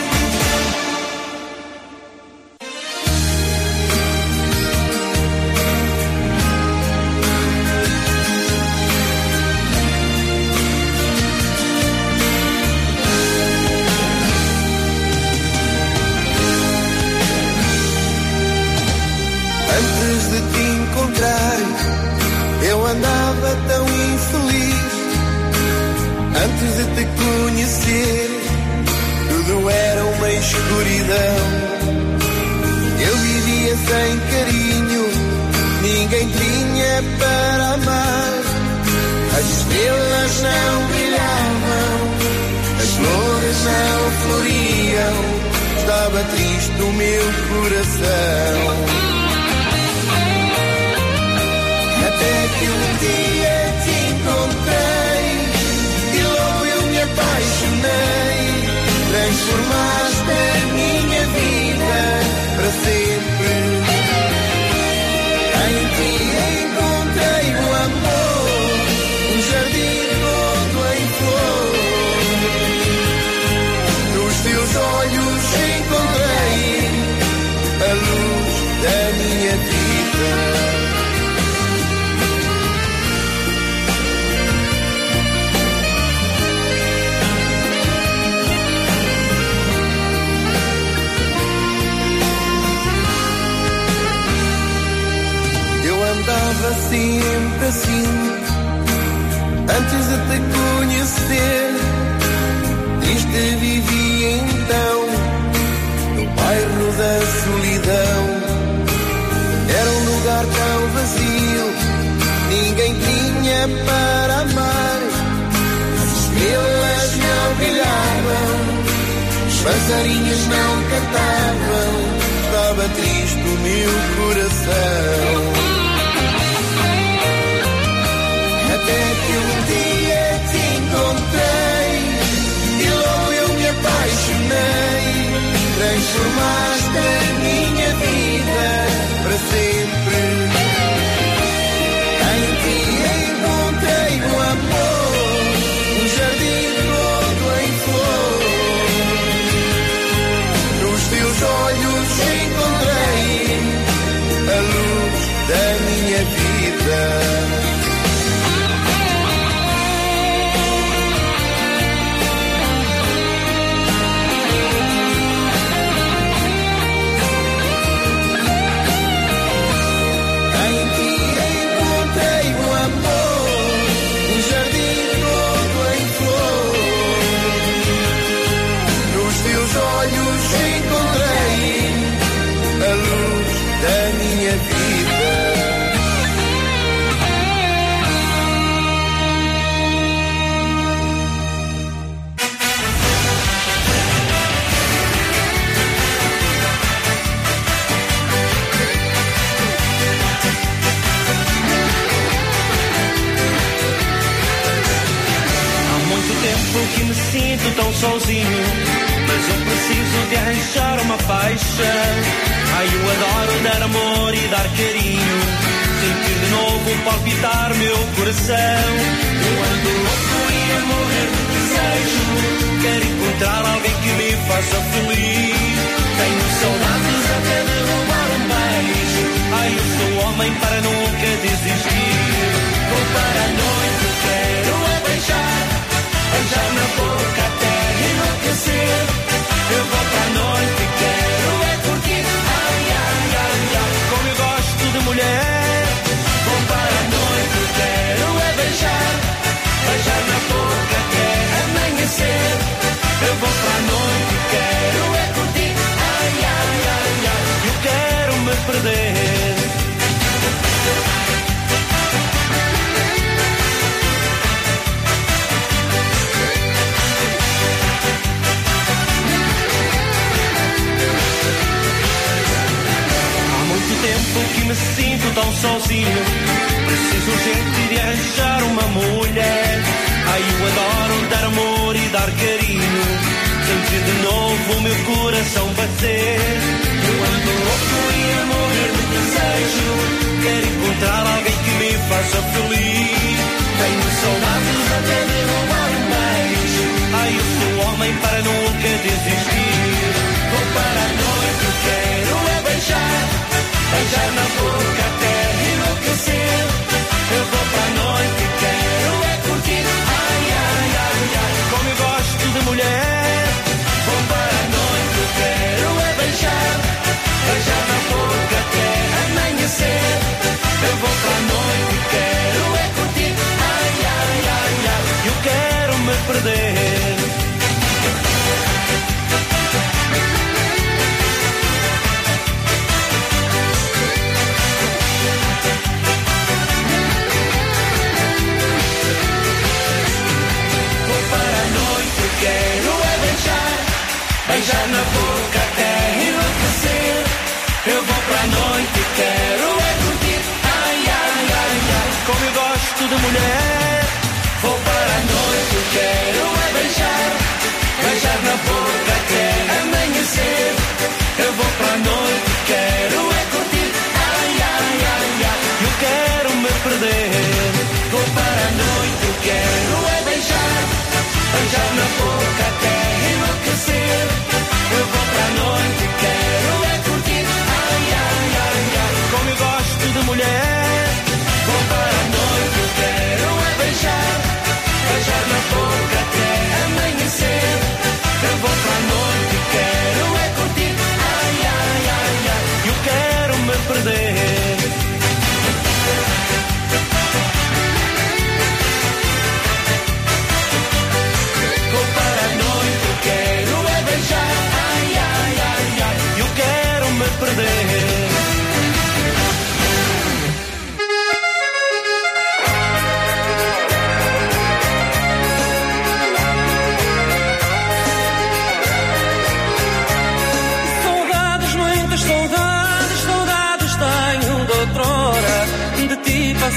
Antes de te encontrar, eu andava tão infeliz. Antes de te conhecer, tudo era uma escuridão. Eu vivia sem carinho, ninguém tinha para amar. As estrelas não brilhavam, as flores não floriam. Estava triste o meu coração. Até que um dia te encontrei e logo eu me apaixonei. Transformaste a minha vida para sempre. Em ti encontrei o amor, um jardim todo em flor. Nos teus olhos encontrei a luz sempre assim. Antes de te conhecer, triste vivia então no bairro da solidão. Era um lugar tão vazio, ninguém tinha para amar. As estrelas não brilhavam, os passarinhos não cantavam, estava triste o meu coração. Até que um dia te encontrei e logo eu me apaixonei. Transformaste a minha vida para sempre. Em ti encontrei o amor, um jardim todo em flor. Nos teus olhos encontrei a luz da minha vida. Olhos encontrei a luz da minha vida. Há muito tempo que me sinto tão sozinho, mas eu preciso de arranjar uma paixão. Ai, eu adoro dar amor e dar carinho, sentir de novo palpitar meu coração. Eu ando louco e a morrer de desejo, quero encontrar alguém que me faça feliz. Tenho saudades até de roubar um beijo. Ai, eu sou homem para nunca desistir. Vou para a noite, quero é beijar, beijar na boca até enlouquecer. Eu vou pra noite, quero é curtir. Ai, ai, ai, ai, como eu gosto de mulher. Vou para a noite, quero é beijar, beijar na boca até amanhecer. Eu vou pra noite, quero é curtir. Ai, ai, ai, ai, eu quero me perder. Tempo que me sinto tão sozinho, preciso urgente de arranjar uma mulher. Ai, eu adoro dar amor e dar carinho, sentir de novo o meu coração bater. Eu ando louco e a morrer de desejo, quero encontrar alguém que me faça feliz. Tenho saudades até de roubar um beijo. Ai, eu sou homem para nunca desistir. Vou para a noite, quero é beijar, beijar na boca até enlouquecer. Eu vou pra noite, quero é curtir. Ai, ai, ai, ai, como eu gosto de mulher. Vou para a noite, quero é beijar, beijar na boca até amanhecer. Eu vou pra noite, quero é curtir. Ai, ai, ai, ai, eu quero me perder. Quero é beijar, beijar na boca até enlouquecer. Eu vou pra noite, quero é curtir. Ai, ai, ai, ai, como eu gosto de mulher. Vou para a noite, quero é beijar, beijar na boca até amanhecer. Eu vou pra noite, quero é curtir. Ai, ai, ai, ai, eu quero me perder. Vou para a noite, quero é beijar, beijar na boca até enlouquecer. Eu vou pra noite, quero é curtir. Ai, ai, ai, ai, como eu gosto de mulher. Vou para a noite, quero é beijar, beijar na boca até amanhecer. Eu vou pra noite, quero é curtir. Ai, ai, ai, ai, eu quero me perder.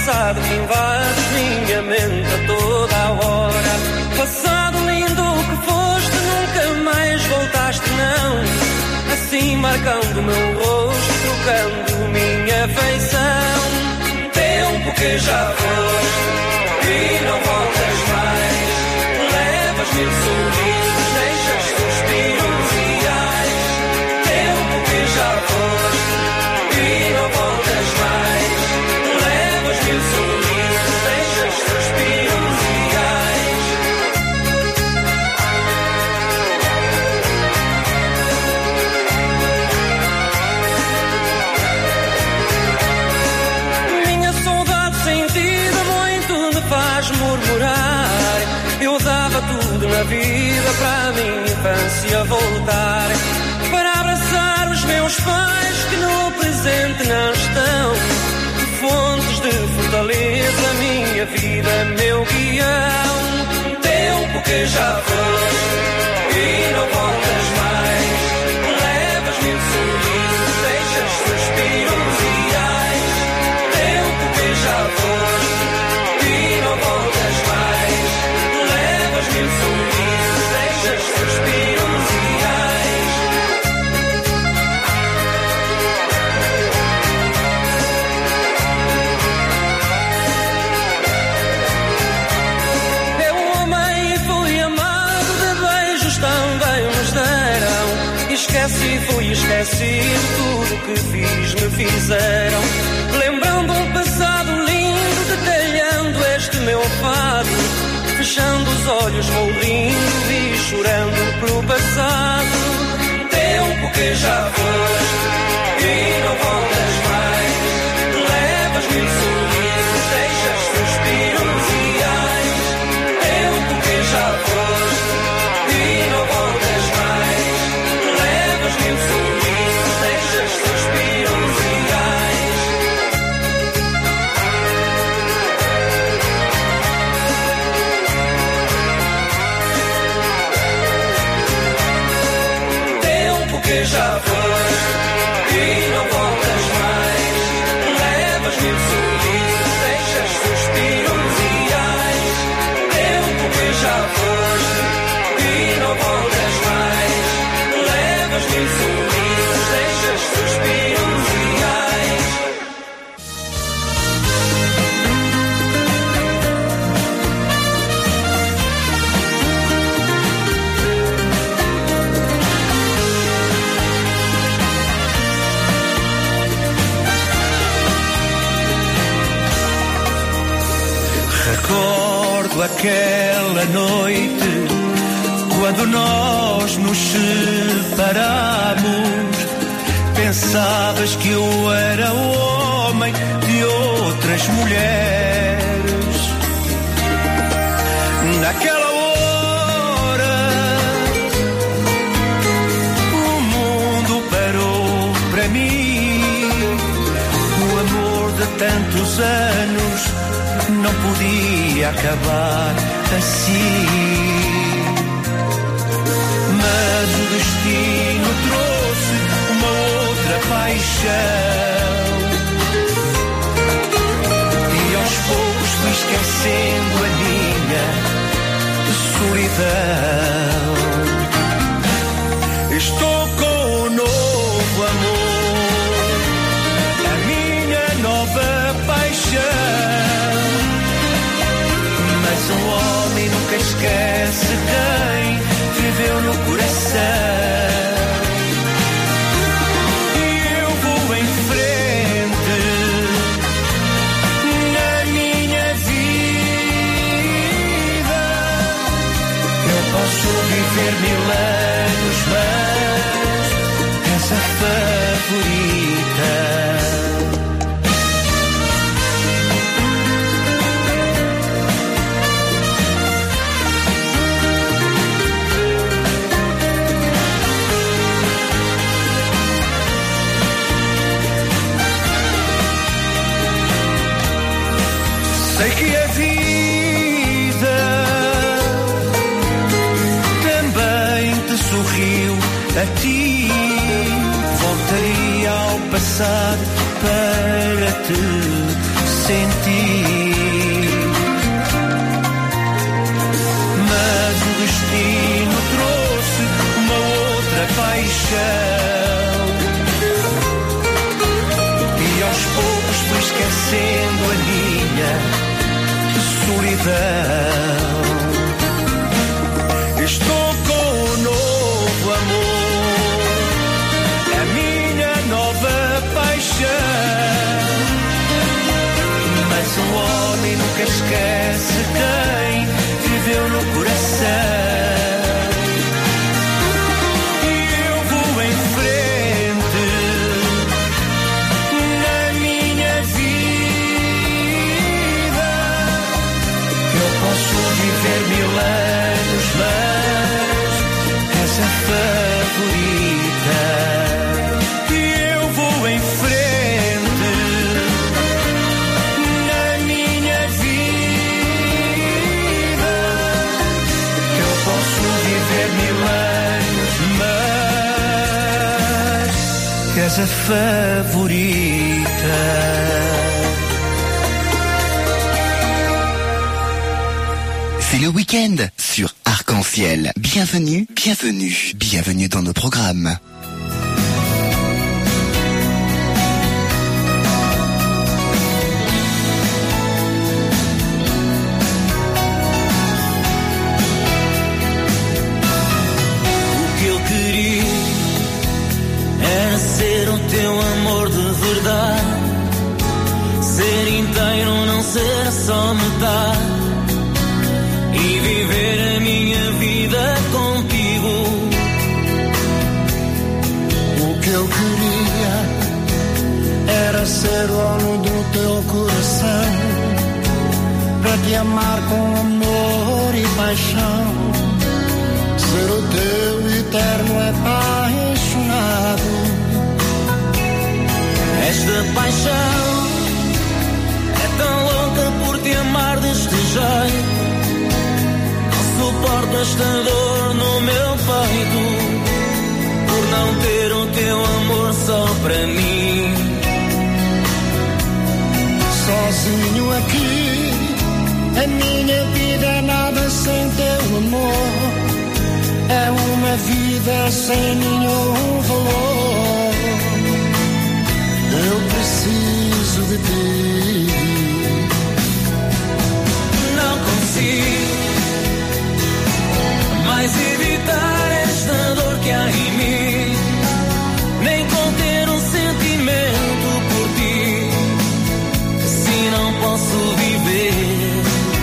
passado que invades minha mente a toda a hora. Passado lindo que foste, nunca mais voltaste, não. Assim marcando o meu rosto, trocando minha feição. Tempo que já foste e não voltas mais. Levas mil sorrisos, deixas suspiros reais. Tempo que já foste e não voltas mais. Levas mil sorrisos, deixas suspiros reais. Minha saudade sentida muito me faz murmurar. Eu dava tudo na vida para a minha infância voltar, para abraçar os meus pais que no presente não estão. Fontes de fortaleza, minha vida, meu guião. Tempo que já foste e não voltas mais. Levas mil sorrisos, deixas suspiros reais. Tempo que já foste e não voltas mais. Levas mil sorrisos, deixas suspiros reais. Eu amei e fui amado, de beijos também nos deram. Esqueci, fui esquecido, tudo que fiz me fizeram. Lembrando um passado lindo, detalhando este meu fado. Fechando os olhos vou rindo e chorando pelo passado. Tempo que já foste e não voltas mais. Levas mil sorrisos, deixas suspiros reais. Tempo que já foste e não voltas mais. Levas mil sorrisos, deixas suspiros reais. Que já foste e não voltas mais. Levas mil sorrisos, deixas suspiros reais. Tempo que já foste e não voltas mais. Levas mil sorrisos, deixas suspiros reais. Recordo aquela noite quando nós nos separamos. Pensavas que eu era o homem de outras mulheres. Naquela hora o mundo parou para mim. O amor de tantos anos não podia acabar assim. Mas o destino trouxe uma outra paixão e aos poucos fui esquecendo a minha solidão. Estou com um novo amor, a minha nova paixão. Mas um homem nunca esquece quem viveu no coração. E eu vou em frente na minha vida. Eu posso viver mil anos, mas essa favorita. Sei que a vida também te sorriu a ti. Voltaria ao passado para te sentir. Mas o destino trouxe uma outra paixão e aos poucos fui esquecendo a minha solidão. Estou com um novo amor, a minha nova paixão. Mas um homem nunca esquece quem viveu no coração. E eu vou em frente na minha vida. Eu posso viver mil anos, mas és a favorita. E eu vou em frente na minha vida. Eu posso viver mil anos, mas és a favorita. C'est le week-end sur Arc-en-Ciel. Bienvenue, bienvenue, bienvenue dans nos programmes. O que eu queria era ser o teu amor de verdade, ser inteiro, não ser só metade, e viver a minha vida contigo. O que eu queria era ser dono do teu coração, para te amar com amor e paixão, ser o teu eterno apaixonado. Esta paixão é tão louca por te amar deste jeito. Suporto esta dor no meu peito, por não ter o teu amor só para mim. Sozinho aqui, a minha vida é nada sem teu amor. É uma vida sem nenhum valor. Eu preciso de ti. Não consigo mais evitar esta dor que há em mim, nem conter um sentimento por ti. Se não posso viver,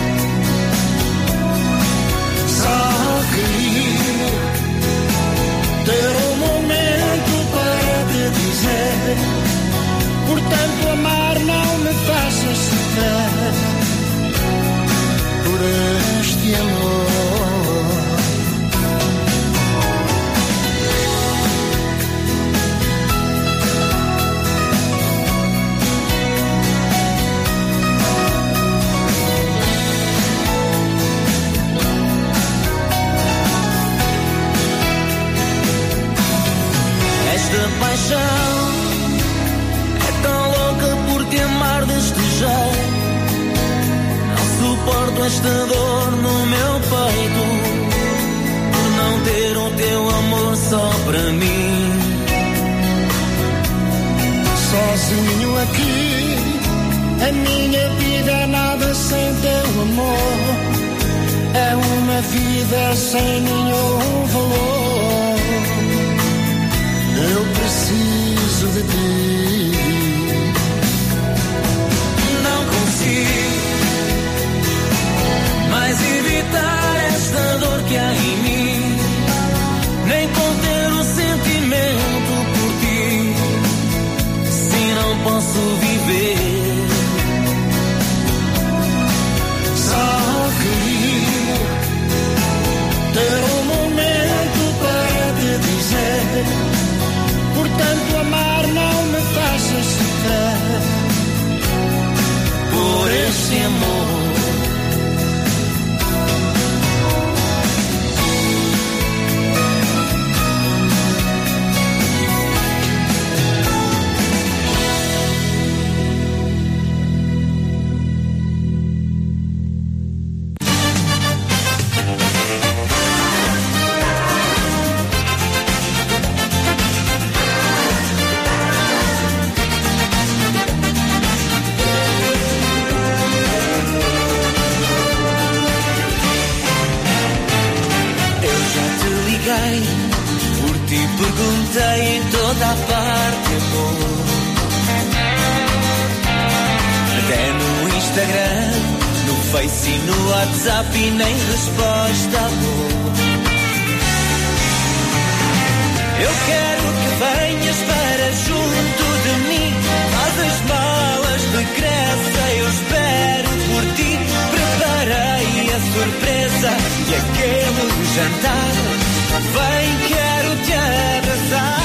só queria ter um momento para te dizer: por tanto amar não me faças sofrer, por este amor. Esta paixão é tão louca por te amar deste jeito. Não suporto esta dor no meu peito, por não ter o teu amor só para mim. Sozinho aqui, a minha vida é nada sem teu amor. É uma vida sem nenhum valor. Eu preciso de ti. Não consigo mais evitar esta dor que há em mim, nem conter o sentimento por ti. Se não posso viver, só queria ter um momento para te dizer: por tanto amar não me faça à parte, amor. Até no Instagram, no Face e no WhatsApp e nem resposta, amor. Eu quero que venhas para junto de mim. Faz as malas, regressa, eu espero por ti. Preparei a surpresa e aquele jantar. Vem, quero te abraçar.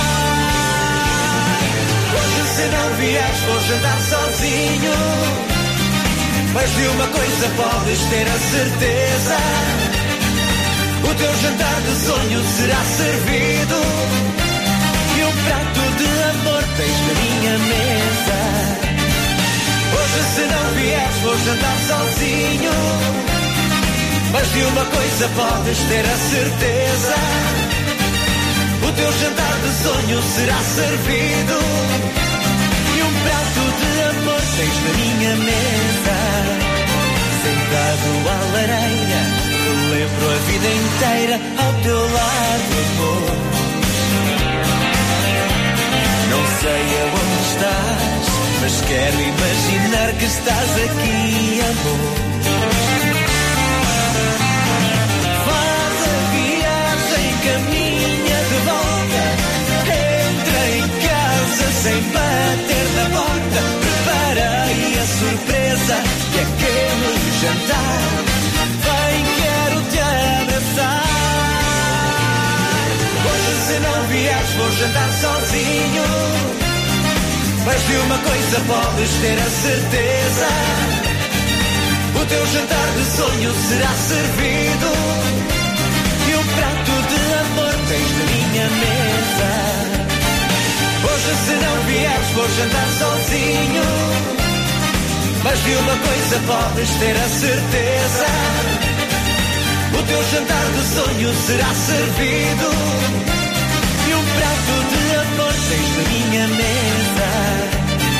Hoje se não vieres vou jantar sozinho. Mas de uma coisa podes ter a certeza: o teu jantar de sonho será servido e um prato de amor tens na minha mesa. Hoje se não vieres vou jantar sozinho. Mas de uma coisa podes ter a certeza: o teu jantar de sonho será servido e um prato de amor tens na minha mesa. Sentado à lareira, lembro a vida inteira ao teu lado, amor. Não sei aonde estás, mas quero imaginar que estás aqui, amor. Faz a viagem, caminha de volta, entra em casa sem bater na porta. Preparei a surpresa e aquele jantar. Vem, quero te abraçar. Hoje se não vieres vou jantar sozinho. Mas de uma coisa podes ter a certeza: o teu jantar de sonho será servido e um prato de amor tens na minha mesa. Hoje se não vieres vou jantar sozinho. Mas de uma coisa podes ter a certeza: o teu jantar de sonho será servido e um prato de amor tens na minha mesa.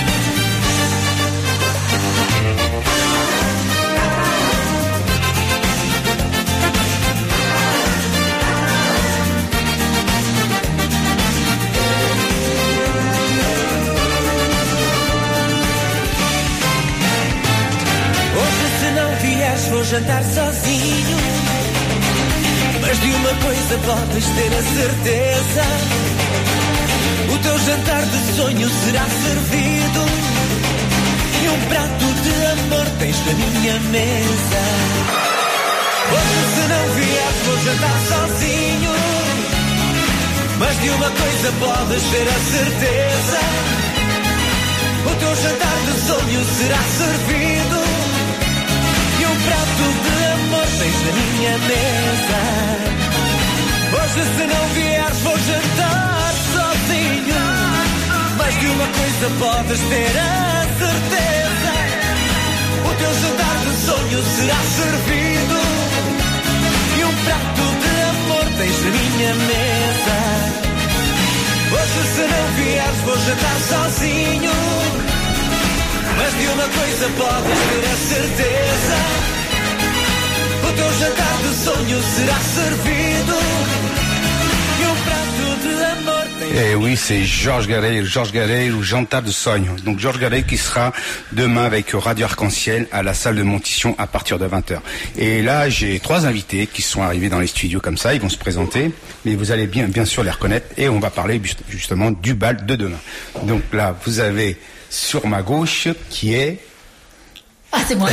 Vou jantar sozinho. Mas de uma coisa podes ter a certeza: o teu jantar de sonho será servido e um prato de amor tens na minha mesa. Hoje se não vieres vou jantar sozinho. Mas de uma coisa podes ter a certeza: o teu jantar de sonho será servido e um prato de amor tens na minha mesa. Hoje se não vieres vou jantar sozinho. Mas de uma coisa podes ter a certeza: o teu jantar de sonho será servido e um prato de amor tens na minha mesa. Hoje se não vieres vou jantar sozinho. Mas de uma coisa podes ter a certeza: o teu jantar de sonho será servido e um prato de amor tens. Eh oui, c'est Georges Gareiro, Georges Gareiro, Jantar de Sonho. Donc Georges Gareiro qui sera demain avec Radio Arc-en-Ciel à la salle de Montition à partir de vingt heures. Et là, j'ai trois invités qui sont arrivés dans les studios comme ça, ils vont se présenter, mais vous allez bien, bien sûr les reconnaître et on va parler justement du bal de demain. Donc là, vous avez sur ma gauche qui est... Ah, c'est moi.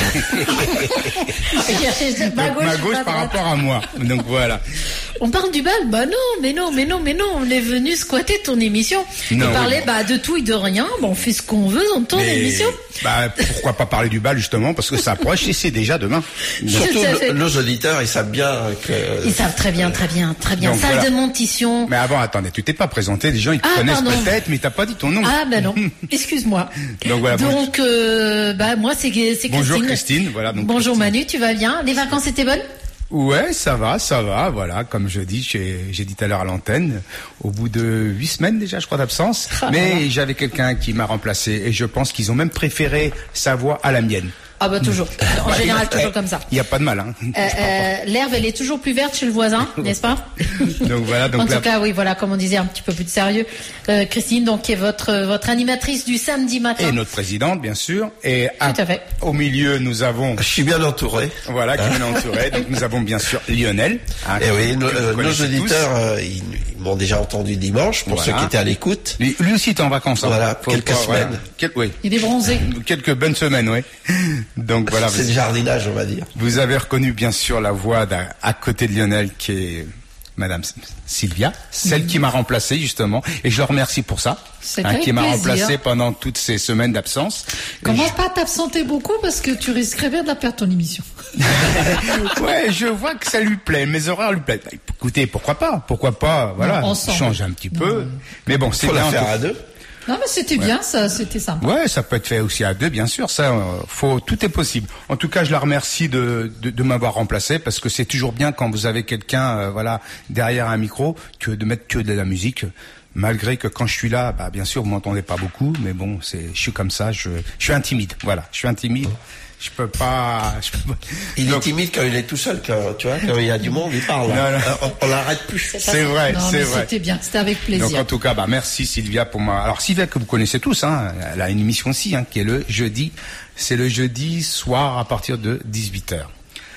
ma gauche, ma gauche par rapport à moi. Donc voilà. On parle du bal? Bah non, mais non, mais non, mais non. On est venu squatter ton émission non, et parler oui, bah, de tout et de rien. Bah, on fait ce qu'on veut dans ton mais, émission. Bah, pourquoi pas parler du bal justement? Parce que ça approche et c'est déjà demain. Surtout le, nos auditeurs, ils savent bien que... Ils savent très bien, très bien, très bien. Donc, salle voilà. de Montition. Mais avant, attendez, tu t'es pas présenté. Les gens, ils te ah, connaissent pardon. peut-être, mais t'as pas dit ton nom. Ah, bah non. Excuse-moi. Donc voilà. Donc, euh, bah, moi, c'est, c'est Christine. Bonjour Christine. Voilà, donc, bonjour Christine. Manu, tu vas bien? Les vacances étaient bonnes? Ouais, ça va, ça va, voilà, comme je dis, j'ai, j'ai dit tout à l'heure à l'antenne, au bout de huit semaines déjà, je crois, d'absence, ah, mais voilà. J'avais quelqu'un qui m'a remplacé et je pense qu'ils ont même préféré sa voix à la mienne. Ah bah toujours. En général, toujours comme ça. Il n'y a pas de mal. Hein. Euh, euh, l'herbe, elle est toujours plus verte chez le voisin, n'est-ce pas? Donc voilà. Donc en là... tout cas, oui, voilà, comme on disait, un petit peu plus de sérieux. Euh, Christine, donc, qui est votre votre animatrice du samedi matin. Et notre présidente, bien sûr. Et à, Tout à fait. Au milieu, nous avons. Je suis bien entouré. Voilà, qui est bien entouré. Donc nous avons bien sûr Lionel. Hein, et oui, nos, euh, nos auditeurs, euh, ils, ils m'ont déjà entendu dimanche pour voilà. ceux qui étaient à l'écoute. Lui, lui aussi est en vacances. Hein. Voilà, Faut quelques pas, semaines. Voilà. Quel, oui. Il est bronzé. Quelques bonnes semaines, oui. Donc voilà. C'est le jardinage, on va dire. Vous avez reconnu bien sûr la voix à côté de Lionel qui est Madame Sylvia, celle mmh. qui m'a remplacé justement, et je le remercie pour ça, hein, qui m'a remplacé pendant toutes ces semaines d'absence. Comment je... pas t'absenter beaucoup parce que tu risquerais bien de la perdre ton émission. Ouais, je vois que ça lui plaît, mes horaires lui plaisent. Écoutez, pourquoi pas, pourquoi pas, voilà, non, change un petit peu. Non. Mais bon, c'est faut bien. la faire à deux. Non mais c'était ouais. bien, ça, c'était sympa. Ouais, ça peut être fait aussi à deux, bien sûr. Ça, euh, faut, tout est possible. En tout cas, je la remercie de de, de m'avoir remplacé parce que c'est toujours bien quand vous avez quelqu'un, euh, voilà, derrière un micro, que de mettre que de la musique. Malgré que quand je suis là, bah bien sûr, vous m'entendez pas beaucoup, mais bon, c'est, je suis comme ça, je, je suis intimide. Voilà, je suis intimide. Je peux pas. Je peux pas... Il Donc... est timide quand il est tout seul, quand, tu vois, quand il y a du monde, il parle. Non, non. On, on l'arrête plus. C'est, c'est vrai, non, c'est mais vrai. C'était bien, c'était avec plaisir. Donc en tout cas, bah merci Sylvia pour moi. Alors Sylvia que vous connaissez tous, hein, elle a une émission aussi, hein, qui est le jeudi. C'est le jeudi soir à partir de dix-huit heures.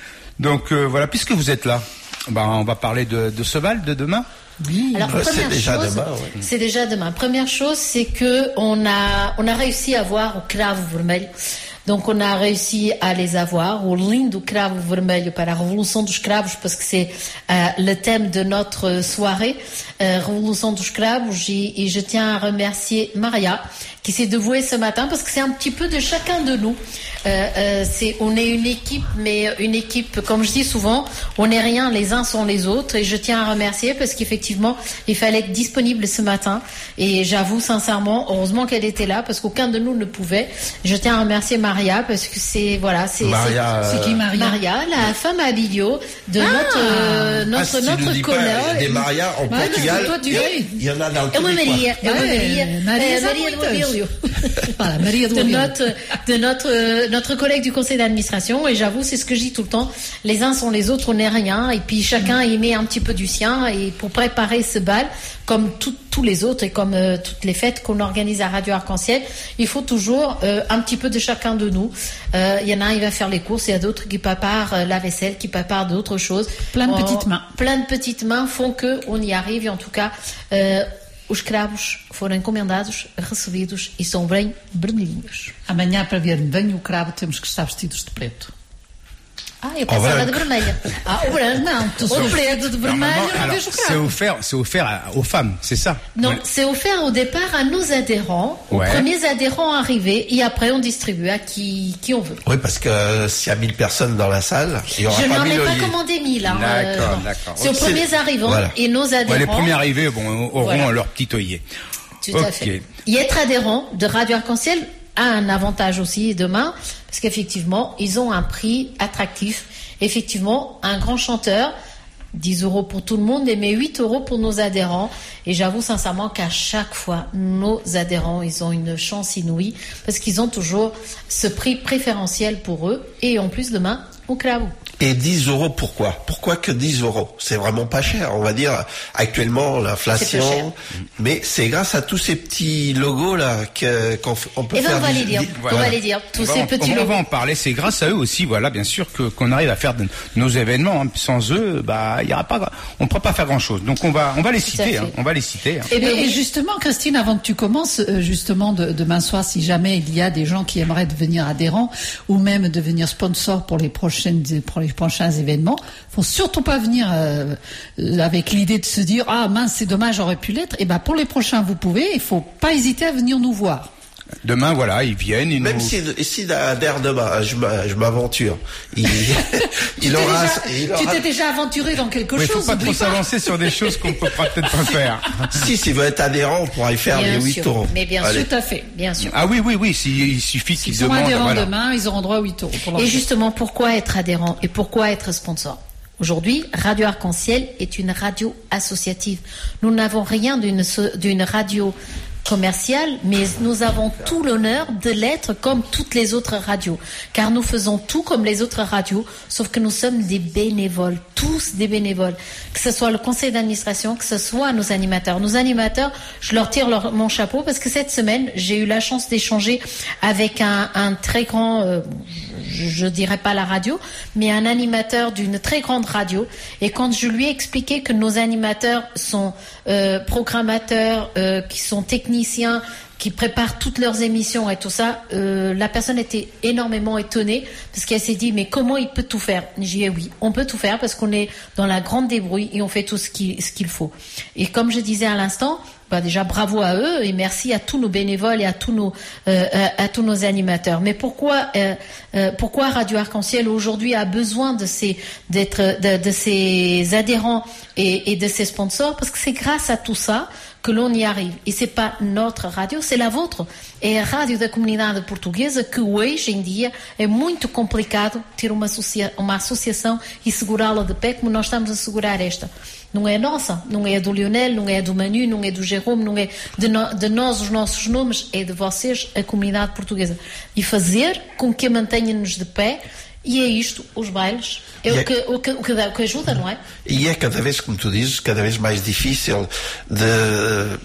Donc euh, voilà, puisque vous êtes là, bah on va parler de, de ce bal de demain. Oui. Alors ouais, première c'est déjà chose, demain. Ouais. C'est déjà demain. Première chose, c'est que on a on a réussi à voir au Cravo Vermelho. Donc on a réussi à les avoir, o lindo cravo vermelho para a Revolução dos Cravos, parce que c'est euh, le thème de notre soirée, euh, Revolução dos Cravos, et, et je tiens à remercier Maria qui s'est dévouée ce matin, parce que c'est un petit peu de chacun de nous. Euh, euh, c'est, on est une équipe, mais une équipe, comme je dis souvent, on n'est rien les uns sans les autres, et je tiens à remercier parce qu'effectivement, il fallait être disponible ce matin, et j'avoue sincèrement, heureusement qu'elle était là, parce qu'aucun de nous ne pouvait. Je tiens à remercier Maria, parce que c'est, voilà, c'est, Maria, c'est, c'est qui Maria? Maria, la femme à Bilio de ah, notre, euh, notre, ah, si notre collègue. Il y a des Maria en ouais, Portugal. Toi, tu il y en a dans le é uma Maria, é uma Maria, Maria, Maria do Abílio. Voilà, Maria do de Abílio. notre, de notre, notre collègue du conseil d'administration, et j'avoue, c'est ce que je dis tout le temps, les uns sont les autres, on n'est rien, et puis chacun y met un petit peu du sien, et pour préparer ce bal, comme tout, tous les autres, et comme euh, toutes les fêtes qu'on organise à Radio Arc-en-Ciel, il faut toujours euh, un petit peu de chacun de nous. Il euh, y en a un, il va faire les courses, il y a d'autres qui préparent euh, la vaisselle, qui préparent d'autres choses. Plein de on, petites mains. Plein de petites mains font que on y arrive, et en tout cas, euh, os cravos foram encomendados, recebidos e são bem vermelhinhos. Amanhã, para ver bem o cravo, temos que estar vestidos de preto. Ah, eu pensava de vermelha. Ah, o branco não. O preto de vermelho, não vejo o cravo. C'est offert, c'est offert à, aux femmes, c'est ça? Non, ouais. C'est offert au départ à nos adhérents, aux ouais. premiers adhérents arrivés, et après on distribue à qui, qui on veut. Oui, parce que s'il y a mille personnes dans la salle, il y aura Je pas n'en ai mille pas olives. commandé mille. Hein, d'accord, euh, d'accord. C'est aux c'est premiers arrivants voilà. et nos adhérents. Ouais, les premiers arrivés bon, auront voilà. leur petit œillet. Tout okay. à fait. Et être adhérent de Radio Arc-en-Ciel a un avantage aussi demain, parce qu'effectivement, ils ont un prix attractif. Effectivement, un grand chanteur, dix euros pour tout le monde, mais huit euros pour nos adhérents. Et j'avoue sincèrement qu'à chaque fois, nos adhérents, ils ont une chance inouïe, parce qu'ils ont toujours ce prix préférentiel pour eux. Et en plus, demain, au Cravo. Et dix euros, pourquoi? Pourquoi que dix euros? C'est vraiment pas cher, on va dire. Actuellement, l'inflation. Mais c'est grâce à tous ces petits logos là que, qu'on on peut et faire. Et ben on va du, les dire. du, voilà. On va les dire. Tous ces en, petits on, logos. On va en parler. C'est grâce à eux aussi, voilà, bien sûr, que, qu'on arrive à faire de, nos événements. Hein. Sans eux, bah, il y aura pas, on ne pourra pas faire grand chose. Donc on va, on va les citer. Hein. On va les citer. Hein. Et, et, et justement, Christine, avant que tu commences, justement, de, demain soir, si jamais il y a des gens qui aimeraient devenir adhérents ou même devenir sponsors pour les prochaines, pour les prochains événements, faut surtout pas venir euh, avec l'idée de se dire ah mince c'est dommage j'aurais pu l'être. Et ben pour les prochains vous pouvez, il faut pas hésiter à venir nous voir. Demain, voilà, ils viennent. Ils Même nous... si, si d'ailleurs demain, je m'aventure. Il, il aura, déjà, il aura... Tu t'es déjà aventuré dans quelque oui, chose. Il faut pas trop s'avancer sur des choses qu'on peut peut-être pas faire. Si, s'il veut être adhérent, on pourra y faire bien les huit sûr. euros. Mais bien Allez. sûr, tout à fait, bien sûr. Ah oui, oui, oui, il suffit qu'ils S'ils sont demandent. adhérents voilà. demain, ils auront droit à huit euros. Pour et justement, pourquoi être adhérent et pourquoi être sponsor? Aujourd'hui, Radio Arc-en-Ciel est une radio associative. Nous n'avons rien d'une, d'une radio commercial, mais nous avons tout l'honneur de l'être comme toutes les autres radios, car nous faisons tout comme les autres radios, sauf que nous sommes des bénévoles, tous des bénévoles, que ce soit le conseil d'administration, que ce soit nos animateurs. Nos animateurs, je leur tire leur, mon chapeau, parce que cette semaine, j'ai eu la chance d'échanger avec un, un très grand, euh, je, je dirais pas la radio, mais un animateur d'une très grande radio, et quand je lui ai expliqué que nos animateurs sont euh, programmateurs, euh, qui sont techniciens, qui préparent toutes leurs émissions et tout ça, euh, la personne était énormément étonnée parce qu'elle s'est dit mais comment il peut tout faire? J'ai dit oui, on peut tout faire parce qu'on est dans la grande débrouille et on fait tout ce qu'il, ce qu'il faut. Et comme je disais à l'instant, bah déjà bravo à eux et merci à tous nos bénévoles et à tous nos euh, à, à tous nos animateurs. Mais pourquoi euh, euh, pourquoi Radio Arc-en-Ciel aujourd'hui a besoin de ces d'être de, de ces adhérents et, et de ces sponsors? Parce que c'est grâce à tout ça que l'on y arrive. E c'est pas notre radio, c'est la vôtre. É a rádio da comunidade portuguesa que hoje em dia é muito complicado ter uma, associa- uma associação e segurá-la de pé como nós estamos a segurar esta. Não é nossa, não é do Lionel, não é do Manu, não é do Jerome, não é de, no, de nós os nossos nomes, é de vocês, a comunidade portuguesa. E fazer com que a mantenha-nos de pé. E é isto, os bailes, é, é o, que, o, que, o, que dá, o que ajuda, não é? E é cada vez, como tu dizes, cada vez mais difícil de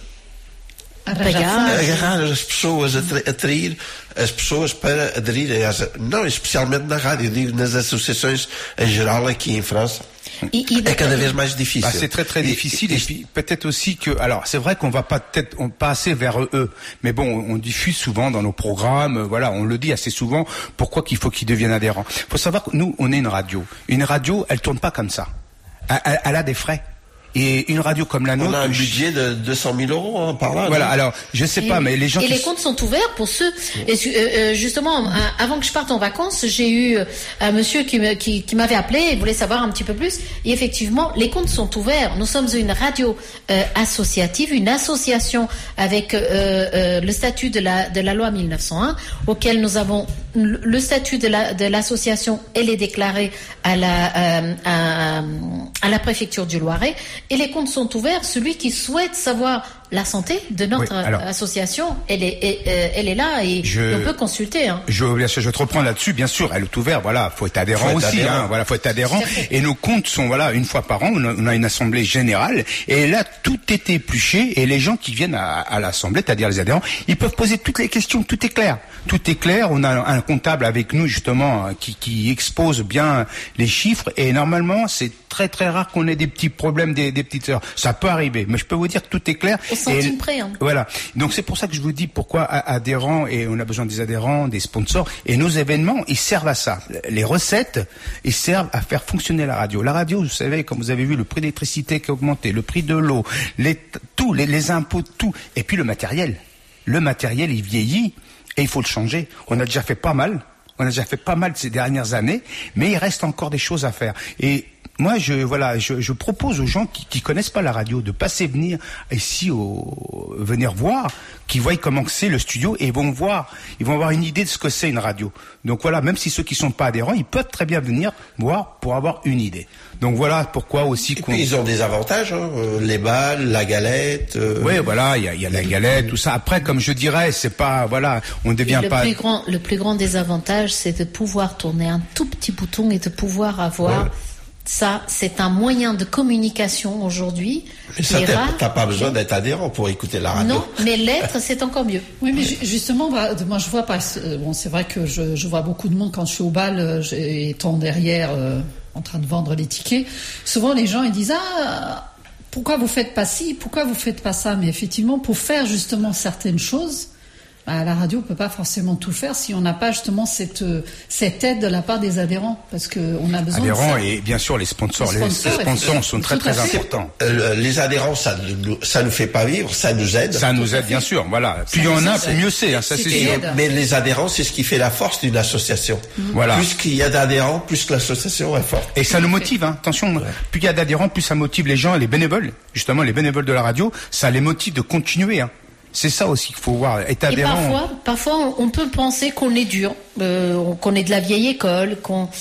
Arranjar. agarrar as pessoas, atra- atrair as pessoas para aderirem, às, não especialmente na rádio, digo nas associações em geral aqui em França. Et, et est cada vez mais difficile. Bah, c'est très très et, difficile et, et puis peut-être aussi que alors c'est vrai qu'on va pas peut-être on pas assez vers eux, mais bon on diffuse souvent dans nos programmes, voilà on le dit assez souvent. Pourquoi qu'il faut qu'ils deviennent adhérents? Il faut savoir que nous on est une radio. Une radio elle tourne pas comme ça. Elle, elle, elle a des frais. Et une radio comme la nôtre... On a un budget de deux cent mille euros hein, par là. Voilà, non alors, je sais et, pas, mais les gens... Et qui les sont... comptes sont ouverts pour ceux... Et, euh, justement, avant que je parte en vacances, j'ai eu un monsieur qui, me, qui, qui m'avait appelé et voulait savoir un petit peu plus. Et effectivement, les comptes sont ouverts. Nous sommes une radio euh, associative, une association avec euh, euh, le statut de la, de la loi mille neuf cent un, auquel nous avons... Le statut de, la, de l'association, elle est déclarée à la, euh, à, à la préfecture du Loiret. Et les comptes sont ouverts. Celui qui souhaite savoir la santé de notre oui, alors, association, elle est, elle, elle est là et, je, et on peut consulter. Hein. Je, je te reprends là-dessus, bien sûr, elle est ouverte. Voilà, faut être adhérent faut être aussi. Adhérent. Hein, voilà, faut être adhérent. Et nos comptes sont voilà une fois par an. On a, on a une assemblée générale et là tout est épluché et les gens qui viennent à, à l'assemblée, c'est-à-dire les adhérents, ils peuvent poser toutes les questions. Tout est clair. Tout est clair. On a un comptable avec nous justement qui, qui expose bien les chiffres et normalement c'est très très rare qu'on ait des petits problèmes, des, des petites heures. Ça peut arriver, mais je peux vous dire que tout est clair. Au centime près. Hein. Voilà. Donc c'est pour ça que je vous dis pourquoi adhérents et on a besoin des adhérents, des sponsors et nos événements, ils servent à ça. Les recettes, ils servent à faire fonctionner la radio. La radio, vous savez, comme vous avez vu, le prix de l'électricité qui a augmenté, le prix de l'eau, les, tout, les, les impôts, tout, et puis le matériel. Le matériel, il vieillit et il faut le changer. On a déjà fait pas mal. On a déjà fait pas mal ces dernières années, mais il reste encore des choses à faire. Et moi, je voilà, je, je propose aux gens qui, qui connaissent pas la radio de passer venir ici, au, venir voir, qui voient comment c'est le studio et vont voir, ils vont avoir une idée de ce que c'est une radio. Donc voilà, même si ceux qui sont pas adhérents, ils peuvent très bien venir voir pour avoir une idée. Donc voilà pourquoi aussi. Et puis ils ont des avantages, hein, les balles, la galette. Euh... Oui, voilà, il y a, y a la galette, tout ça. Après, comme je dirais, c'est pas voilà, on ne devient le pas. Plus grand, le plus grand désavantage, c'est de pouvoir tourner un tout petit bouton et de pouvoir avoir. Ouais. Ça, c'est un moyen de communication aujourd'hui. Mais ça, t'as, t'as pas besoin d'être adhérent pour écouter la radio. Non, mais l'être, c'est encore mieux. Oui, mais justement, moi, je vois pas. Bon, c'est vrai que je, je vois beaucoup de monde quand je suis au bal, étant derrière, euh, en train de vendre les tickets. Souvent, les gens ils disent ah, pourquoi vous faites pas ci, pourquoi vous faites pas ça. Mais effectivement, pour faire justement certaines choses. À la radio, on peut pas forcément tout faire si on n'a pas justement cette cette aide de la part des adhérents, parce que on a besoin. Adhérents de ça. Et bien sûr les sponsors. Les sponsors, les sponsors sont très très importants. Euh, les adhérents, ça ça nous fait pas vivre, ça nous aide. Ça nous aide bien sûr, voilà. Plus il y en a, mieux c'est. Hein, ça c'est sûr. Mais les adhérents, c'est ce qui fait la force d'une association. Mmh. Voilà. Plus qu'il y a d'adhérents, plus que l'association est forte. Et ça nous motive. Hein. Attention, ouais. Plus il y a d'adhérents, plus ça motive les gens, les bénévoles. Justement, les bénévoles de la radio, ça les motive de continuer. Hein. C'est ça aussi qu'il faut voir. Être adhérent. Et parfois, parfois, on peut penser qu'on est dur, euh, qu'on est de la vieille école, qu'on.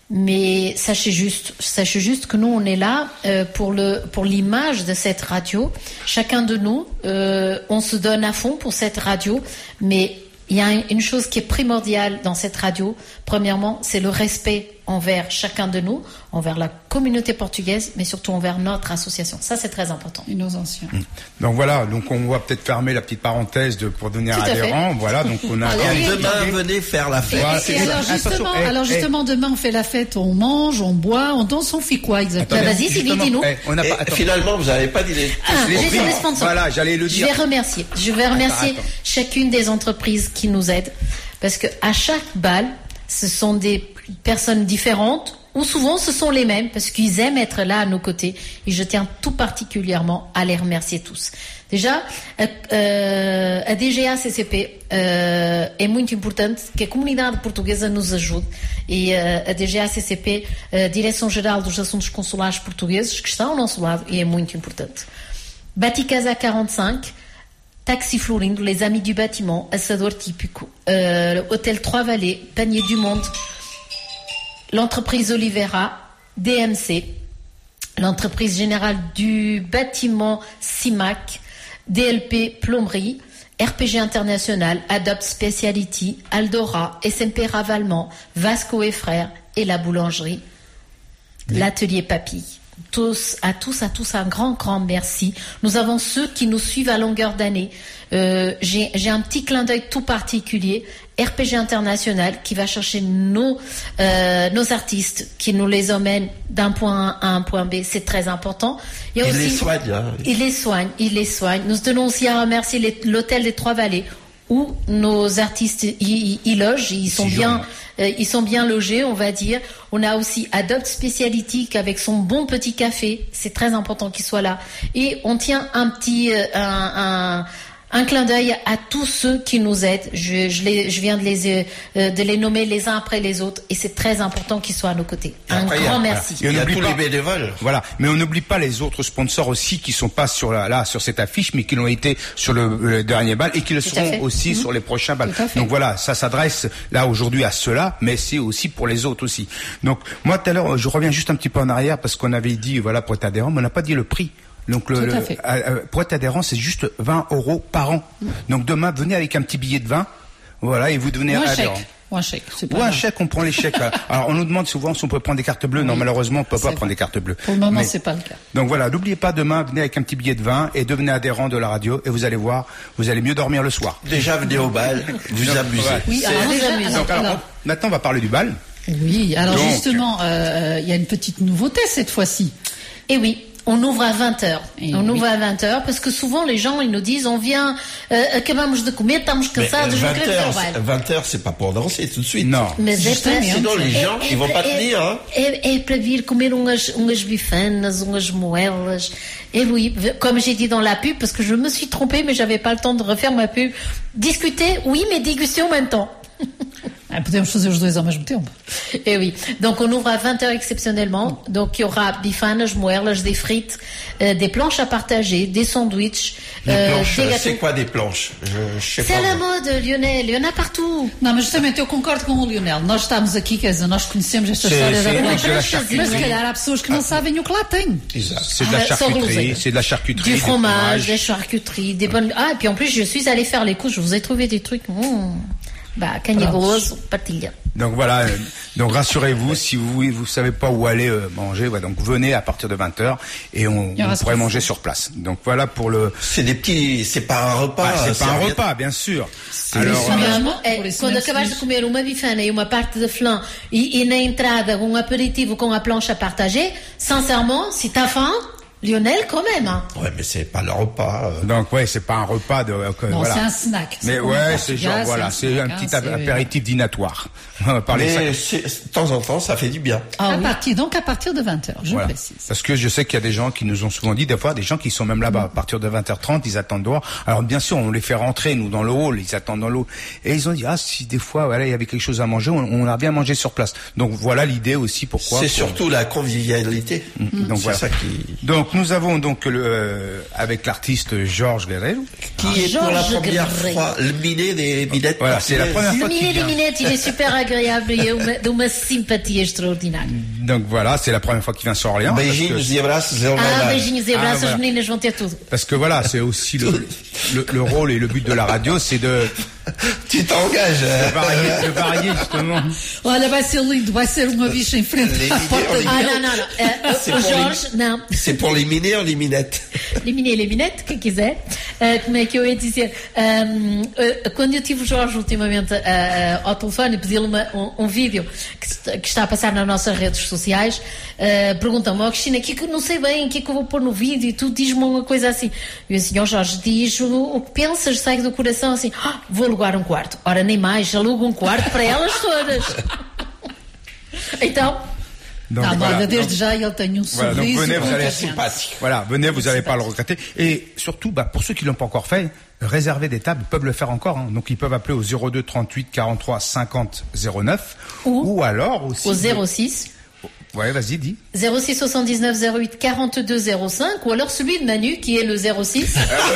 Mais sachez juste, sachez juste que nous, on est là euh, pour le pour l'image de cette radio. Chacun de nous, euh, on se donne à fond pour cette radio, mais il y a une chose qui est primordiale dans cette radio. Premièrement, c'est le respect envers chacun de nous, envers la communauté portugaise, mais surtout envers notre association. Ça, c'est très important. Et nos anciens. Donc voilà, donc on va peut-être fermer la petite parenthèse de, pour donner un adhérent. Voilà, donc on a. Alors, demain, venez faire la fête. Et, et alors justement, hey, alors justement hey. demain on fait la fête, on mange, on boit, on danse, on fait quoi exactement? Bah, vas-y, Sylvie, dis-nous. Hey, on a pas, finalement, vous n'avez pas dit les. Ah, les j'ai les sponsors. Voilà, j'allais le dire. Je vais remercier. Je vais remercier attends, attends. chacune des entreprises qui nous aident, parce que à chaque bal, ce sont des personnes différentes. Ou souvent ce sont les mêmes parce qu'ils aiment être là à nos côtés et je tiens tout particulièrement à les remercier tous. Déjà, uh, a D G A C C P uh, é muito importante que a comunidade portuguesa nos ajude e uh, a D G A C C P, a Direção-Geral dos Assuntos Consulares Portugueses, que está ao nosso lado e é muito importante. Baticasa quarante e cinco, Taxi Florindo, Les Amis du Bâtiment, Assador Típico, uh, Hôtel Trois-Vallées, Panier du Monde, l'entreprise Olivera, D M C, l'entreprise générale du bâtiment CIMAC, D L P Plomberie, R P G International, Adopt Speciality, Aldora, S M P Ravalement, Vasco et Frères et la boulangerie, oui. l'atelier Papille. Tous, à tous, à tous, un grand, grand merci. Nous avons ceux qui nous suivent à longueur d'année. Euh, j'ai, j'ai un petit clin d'œil tout particulier. R P G International qui va chercher nos, euh, nos artistes, qui nous les emmène d'un point A à un point B. C'est très important. Il, y a il aussi, les soigne. Hein. Il les soigne, il les soigne. Nous tenons aussi à remercier les, l'hôtel des Trois-Vallées où nos artistes y, y, y logent. Ils sont bien, euh, ils sont bien logés, on va dire. On a aussi Adopt Speciality avec son bon petit café. C'est très important qu'il soit là. Et on tient un petit, euh, un, un Un clin d'œil à tous ceux qui nous aident. Je, je, les, je viens de les, euh, de les nommer les uns après les autres et c'est très important qu'ils soient à nos côtés. Un après, grand a, merci. Il y a tous les bénévoles. Voilà, mais on n'oublie pas les autres sponsors aussi qui sont pas sur la, là sur cette affiche, mais qui l'ont été sur le, le dernier bal et qui le tout seront aussi mmh. sur les prochains bals. Donc voilà, ça s'adresse là aujourd'hui à ceux-là, mais c'est aussi pour les autres aussi. Donc moi tout à l'heure, je reviens juste un petit peu en arrière parce qu'on avait dit voilà pour être adhérent, mais on n'a pas dit le prix. Donc le, le euh, pour être adhérent, c'est juste vingt euros par an. Mmh. Donc demain, venez avec un petit billet de vingt, voilà, et vous devenez ou un adhérent. Chèque. Ou un chèque. C'est pas Ou un mal. chèque, on prend les chèques. Alors on nous demande souvent si on peut prendre des cartes bleues. Oui. Non, malheureusement, on peut pas prendre des cartes bleues. Pour le moment, Mais, c'est pas le cas. Donc voilà, n'oubliez pas demain, venez avec un petit billet de vingt et devenez adhérent de la radio et vous allez voir, vous allez mieux dormir le soir. Déjà, venez au bal, vous Donc, amusez. Voilà. Oui, alors déjà, alors, Donc, alors, alors, on, maintenant, on va parler du bal. Oui, alors Donc, justement, il euh, y a une petite nouveauté cette fois-ci. Eh oui. On ouvre à vingt heures. Et on oui. ouvre à vingt heures parce que souvent les gens ils nous disent on vient, euh, acabamos de comer, estamos cansados, vingt não queremos heures, trabalho. vingt heures, c'est pas pour danser tout de suite. Non. Mas é para, Sinon les gens, é, ils vont é, pas é, tenir. Hein. É, é para vir comer umas, umas bifanas, umas moelas. Et oui, comme j'ai dit dans la pub, parce que je me suis trompée, mais j'avais pas le temps de refaire ma pub. Discuter, oui, mais déguster en même temps. Ah, podemos fazer os dois ao mesmo tempo. Eh oui. Donc on ouvre à vingt heures exceptionnellement. Donc il y aura bifanas, moelas, des frites, euh, des planches à partager, des sandwichs, Des euh, planches, des gâteaux. c'est quoi des planches? Je, je sais C'est pas. à la mode, Lionel. Il y en a partout. Não, mas justamente eu concordo com o Lionel. Nós estamos aqui, quer dizer, nós conhecemos esta Sim, história sim, da é plancha. da Mas charcuterie. se calhar há pessoas que não sabem o que lá tem. Exato. C'est de la Ah, sans charcuterie, groseille. c'est de la charcuterie. Du des fromage, fromages. des charcuteries, des bonnes. Ah, et puis en plus, je suis allée faire les courses. Je vous ai trouvé des trucs. Mmh. Bah, canigos, partilha. Donc voilà, euh, donc rassurez-vous, si vous vous savez pas où aller euh, manger, ouais, donc venez à partir de vingt heures et on, Il y aura on ce pourrait qu'il manger faut. sur place. Donc voilà pour le. C'est des petits, c'est pas un repas. Ah, c'est ça pas un vient- repas, bien sûr. C'est Alors, des euh, Mesmo, Por é, isso quando mesmo acabares se de comer uma bifana e uma parte de flan e, e na entrada um aperitivo com a planche à partager, sincèrement, si t'as faim, Lionel, quand même. Hein. Ouais, mais c'est pas le repas. euh. donc ouais, c'est pas un repas de. euh, que- Non, voilà. c'est un snack. Mais C'est comme au ouais, c'est Portugal, genre voilà, c'est un c'est un snack, petit hein, c'est- apéritif dînatoire. On va parler Mais ça. c'est- de temps en temps, ça fait du bien. Ah à oui. partir, donc à partir de vingt heures, je Voilà. précise. Parce que je sais qu'il y a des gens qui nous ont souvent dit, des fois, des gens qui sont même là-bas à partir de vingt heures trente, ils attendent dehors. Alors bien sûr, on les fait rentrer, nous, dans le hall, ils attendent dans le hall. Et ils ont dit, ah, si des fois, voilà, il y avait quelque chose à manger, on, on a bien mangé sur place. Donc voilà l'idée aussi pourquoi. C'est pour- surtout la convivialité. Donc C'est voilà. ça qui. Donc Donc nous avons donc le, euh, avec l'artiste Georges Guerrero. Qui est pour la première fois le minet des minettes. Voilà, c'est la première Le fois qu'il Minet des vient. Minettes, il est super agréable et uma- de uma sympathie extraordinaire. Donc voilà, c'est la première fois qu'il vient sur Orléans. parce Beijinhos que- e abraços, ele vai Ah, dar. beijinhos e Ah, abraços, voilà. as meninas vão ter tudo. Parce que voilà, c'est aussi le, le, le rôle et le but de la radio, c'est de... Tu t'engages. De varier, de varier justement. Olha, vai ser lindo, vai ser uma bicha em frente à porta Olha. Ah, dele. não, não, não. Eh, C'est o pour Jorge, não. C'est pour les minets ou les minettes? Les minets et les minettes, quem quiser. Uh, como é que eu ia dizer? Um, uh, quando eu tive o Jorge ultimamente uh, uh, ao telefone e pedi-lhe uma- um, um vídeo que, se- que está a passar nas nossas redes sociais, uh, perguntam-me, ó Cristina, o que é que eu não sei bem, o que é que eu vou pôr no vídeo? E tu diz-me uma coisa assim. E eu assim, ó Jorge, diz o, o que pensas, sai do coração assim, "Ah, vou alugar um quarto. Ora, nem mais, alugo um quarto para elas todas. Então, Donc, Ah, voilà. olha, desde Donc- já ele tem um Voilà, donc sorriso. venez, vous muito allez simpático. Voilà, venez, vous n'allez pas le regretter. Et surtout, bah, pour ceux qui l'ont pas encore fait, réserver des tables, ils peuvent le faire encore. Hein. Donc ils peuvent appeler au zéro deux trente-huit quarante-trois cinquante zéro neuf Ou- ou alors aussi au zéro six. Ouais, vas-y, dis. zéro six soixante-dix-neuf zéro huit quarante-deux zéro cinq ou alors celui de Manu qui est le zéro six.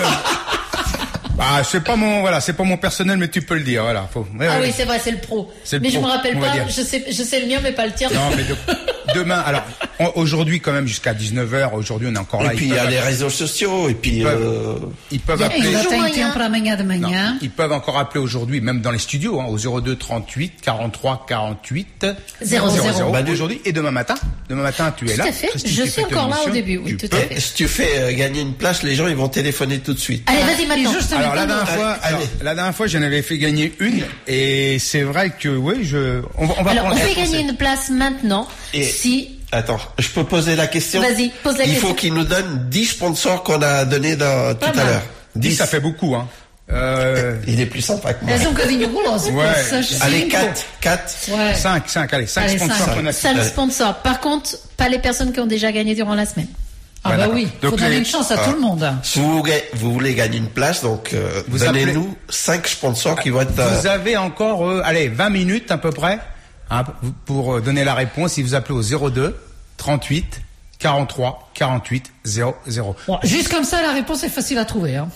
Ah, c'est pas mon voilà, c'est pas mon personnel, mais tu peux le dire. Voilà. Faut, ouais, Ah ouais. oui, c'est vrai, c'est le pro. C'est le mais je pro, me rappelle on va pas, dire. je sais, je sais le mien, mais pas le tien. Non, mais de- demain. Alors on- aujourd'hui, quand même, jusqu'à dix-neuf heures. Aujourd'hui, on est encore Et là. puis ils il y a peuvent- les réseaux sociaux, et puis Ils peuvent, euh, ils peuvent E appeler. ainda tem moyen. tempo para amanhã de manhã. Non, ils peuvent encore appeler aujourd'hui, même dans les studios, hein, au zéro deux trente-huit quarante-trois quarante-huit Zéro, zéro. Bah, aujourd'hui et demain matin. Demain matin, tu es Tout là. à fait. Christine, Je tu suis fais ta encore là au émission. début, oui, Tu tout à peux. fait. si tu fais euh, gagner une place, les gens ils vont téléphoner tout de suite. Allez, vas-y maintenant. Alors la dernière Allez, fois, allez. alors, la dernière fois, j'en avais fait gagner une, et c'est vrai que oui, je, on va, on va Alors, on prendre fait la gagner une place maintenant. Et- Si, Attends, je peux poser la question? Vas-y, pose la Il question. faut qu'ils nous donnent dix sponsors qu'on a donnés dans, tout à mal. l'heure. dix, ça fait beaucoup, hein. Euh, Il est plus sympa que moi. És um bocadinho guloso. Ouais. Poças, Allez, cinco. quatre, quatre. Ouais. cinq, cinq, allez, cinq Allez, sponsors cinq. qu'on a cinq Ouais. sponsors. Par contre, pas les personnes qui ont déjà gagné durant la semaine. Ah Voilà. bah oui, Donc faut donner les- une chance à Ah. tout le monde. Si vous, ga- vous voulez gagner une place, donc euh, Vous donnez-nous cinq sponsors qui vont être... euh, Vous avez encore, euh, allez, vingt minutes à peu près, hein, pour euh, donner la réponse. Si vous appelez au zéro deux trente-huit quarante-trois quarante-huit zéro zéro. Bon, juste comme ça, la réponse est facile à trouver. Hein.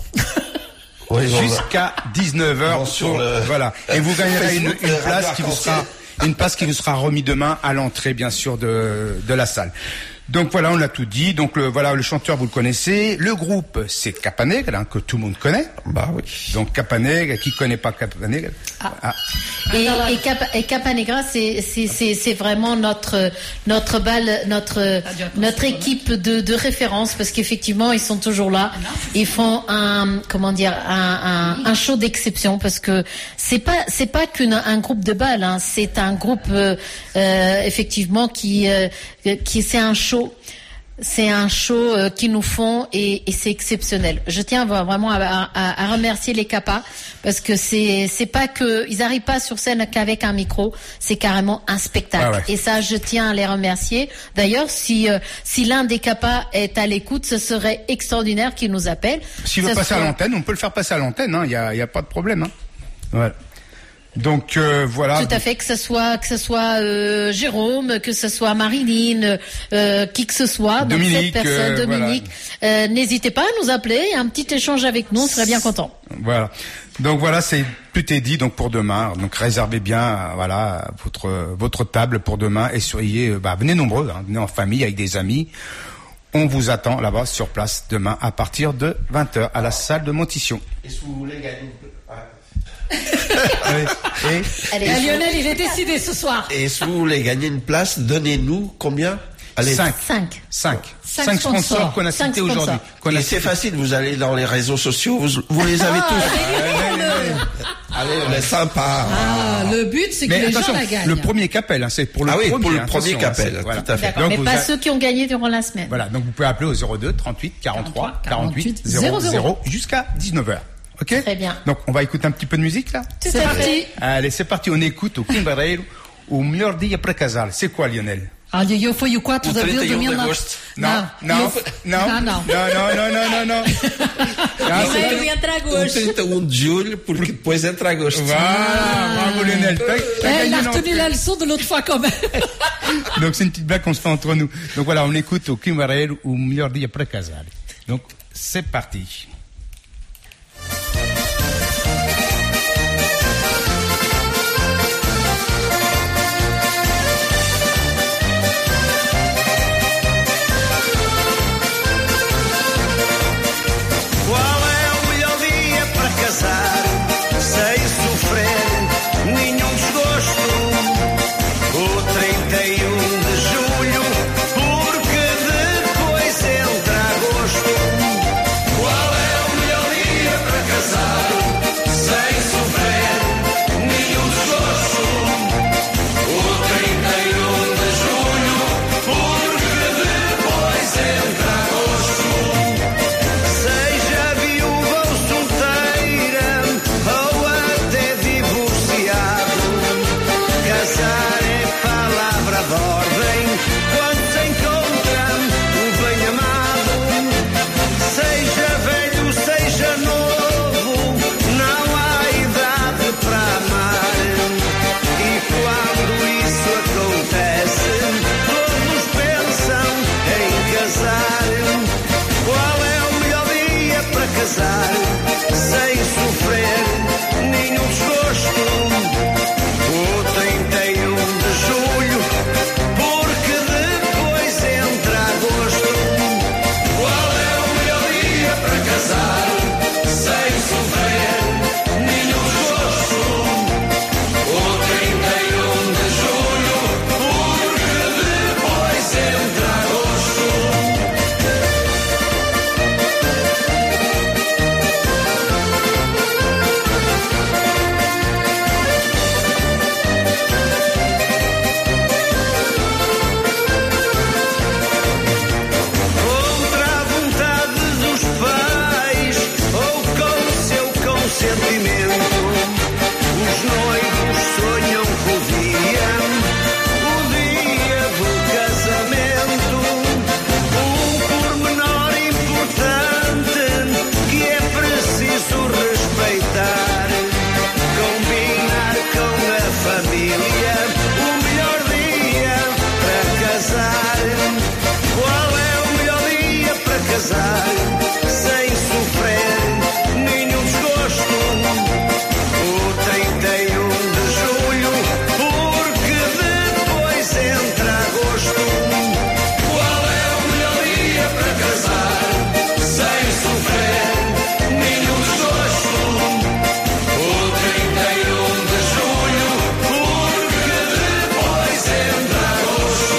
oui, bon, Jusqu'à dix-neuf heures. Bon, sur le- Voilà. Et vous gagnerez une, Facebook une de place Radio qui vous sera, Arc-en-Ciel. une place qui vous sera remise demain à l'entrée, bien sûr, de, de la salle. Donc voilà, on l'a tout dit. Donc le, voilà, le chanteur, vous le connaissez. Le groupe, c'est Capanègre, hein, que tout le monde connaît. Bah oui. Donc Capanègre, qui connaît pas Capanègre? Ah. Et, et, Cap, et Capanegra, c'est, c'est, c'est, c'est vraiment notre, notre balle, notre, notre équipe de, de référence, parce qu'effectivement, ils sont toujours là. Ils font un, comment dire, un, un, un show d'exception, parce que c'est pas, c'est pas qu'un un groupe de balles, hein, c'est un groupe, euh, euh, effectivement, qui, euh, qui, c'est un show. C'est un show euh, qu'ils nous font et, et c'est exceptionnel. Je tiens vraiment à, à, à remercier les Kappa parce que c'est c'est pas que ils arrivent pas sur scène qu'avec un micro, c'est carrément un spectacle. Ah ouais. Et ça, je tiens à les remercier. D'ailleurs, si euh, si l'un des Kappa est à l'écoute, ce serait extraordinaire qu'il nous appelle. S'il veut Ça passer à serait- l'antenne, on peut le faire passer à l'antenne. Il n'y a, y a pas de problème. Hein. Voilà. Donc euh, voilà. Tout à fait, que ce soit que ce soit euh, Jérôme, que ce soit Marilyn, euh, qui que ce soit, donc Dominique, cette personne, euh, Dominique, euh, n'hésitez pas à nous appeler, un petit échange avec nous, on serait bien content. Voilà. Donc voilà, c'est tout est dit donc pour demain. Donc réservez bien, euh, voilà, votre votre table pour demain et soyez, euh, bah, venez nombreux, hein, venez en famille avec des amis. On vous attend là-bas sur place demain à partir de vingt heures à la salle de Montition. Et si vous voulez gagner une... Et, Allez, Ah, Lionel, il est décidé ce soir. Et si vous voulez gagner une place, donnez-nous combien? Allez. Cinq. Cinq. Cinq. Cinq Cinq sponsors sponsors. qu'on a Cinq cités sponsors. aujourd'hui. Qu'on a Et c'est facile, vous allez dans les réseaux sociaux, vous, vous les avez Ah, tous. c'est bien, Allez, on est sympa. Ah, le but, c'est que Mais les attention, gens la gagnent. le premier qu'appelle, hein, c'est pour le Ah oui, premier. pour le hein, premier attention, qu'appelle, hein, c'est- voilà. tout à fait. D'accord, Donc, mais vous pas a- ceux qui ont gagné durant la semaine. Voilà, donc vous pouvez appeler au zéro deux trente-huit quarante-trois quarante-huit zéro zéro jusqu'à dix-neuf heures. Ok? Très bien. Donc on va écouter un petit peu de musique là? Tout C'est à parti. fait. Allez, c'est parti, on écoute au Kimbarreiro, au Melhor Dia para Casar. C'est quoi Lionel? Olha, eu fui o quatro O de abril de trinta e um de mil e nove- agosto. Não, não, eu- não, não, não. não, não, não, não, não, não. Primeiro entra O agosto. trinta e um de julho, porque depois entra agosto. Voilà, bravo Lionel. T'as- t'as Eh, gagné il a l'entrée. retenu la leçon de l'autre fois quand même. Donc c'est une petite blague qu'on se fait entre nous. Donc voilà, on écoute o Kim Barreiro, o melhor dia para casar. Donc c'est parti. Qual é o melhor dia para casar sem sofrer nenhum desgosto? O trinta e um de julho, porque depois entra agosto. Qual é o melhor dia para casar sem sofrer nenhum desgosto? O trinta e um de julho, porque depois entra agosto. Seja viúva ou solteira, ou até divorciado, casar é palavra de ordem quando se encontra um bem amado. Seja velho, seja novo, não há idade para amar. E quando isso acontece, todos pensam em casar. Qual é o melhor dia para casar sem sofrer nenhum desgosto? O trinta e um de julho, porque depois entra agosto. Qual é o melhor dia para casar sem sofrer nenhum desgosto? O trinta e um de julho, porque depois entra agosto. Contra a vontade dos pais ou com o seu consentimento, os noivos sonham com o dia, o dia do casamento. Um pormenor importante que é preciso respeitar, combinar com a família o melhor dia para casar. Qual é o melhor dia para casar sem sofrer nenhum desgosto? O trinta e um de julho, porque depois entra agosto. Qual é o melhor dia para casar sem sofrer nenhum desgosto? O trinta e um de julho, porque depois entra agosto.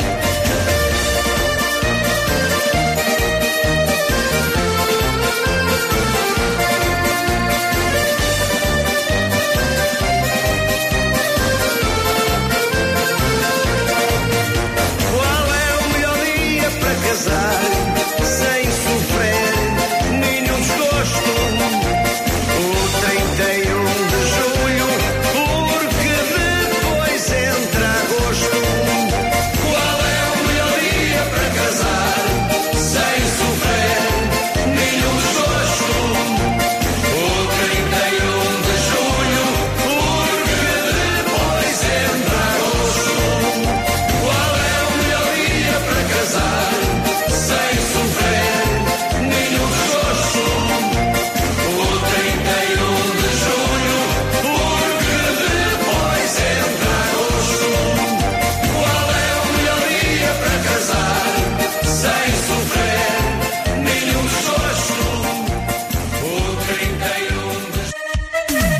Qual é o melhor dia para casar sem sofrer nenhum desgosto? O trinta e um de julho, porque depois entra agosto. Qual é o melhor dia para casar sem sofrer nenhum desgosto? O trinta e um de julho, porque depois entra agosto. Qual é o melhor dia para casar sem sofrer nenhum desgosto? O trinta e um de julho, porque depois entra agosto. Qual é o melhor dia para casar sem sofrer nenhum desgosto? O trinta e um de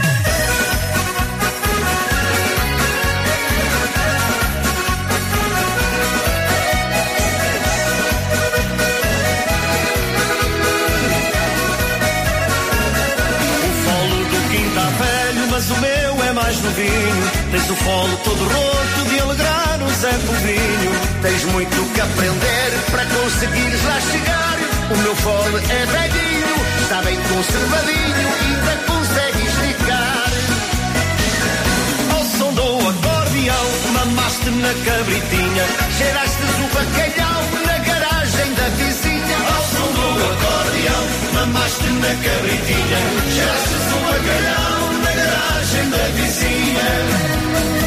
O folo do quinto tá velho, mas o meu é mais novinho. Tens o folo todo roto de alegrar o Zé Povinho. Tens muito que aprender para conseguires lá chegar. O meu folo é velhinho, está bem conservadinho, ainda consegue esticar. Ao som do acordeão, mamaste na cabritinha, cheiraste o bacalhau na garagem da vizinha. Ao som do acordeão, mamaste na cabritinha, cheiraste o bacalhau na garagem da vizinha.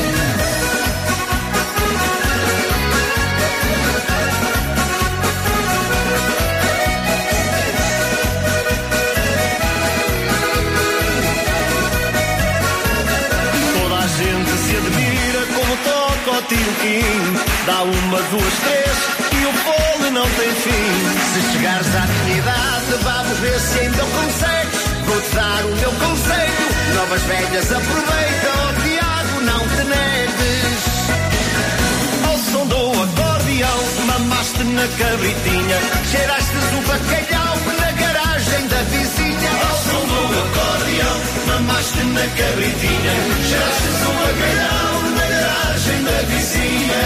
O tiro-quim dá uma, duas, três e o fole não tem fim. Se chegares à atividade, vamos ver se ainda o consegues. Vou-te dar o meu conselho, novas velhas aproveita, oh Tiago, não te negues. Ao som do acordeão, mamaste na cabritinha, cheiraste o bacalhau na garagem da vizinha. Ao som do acordeão, mamaste na cabritinha, cheiraste o bacalhau na garagem da vizinha.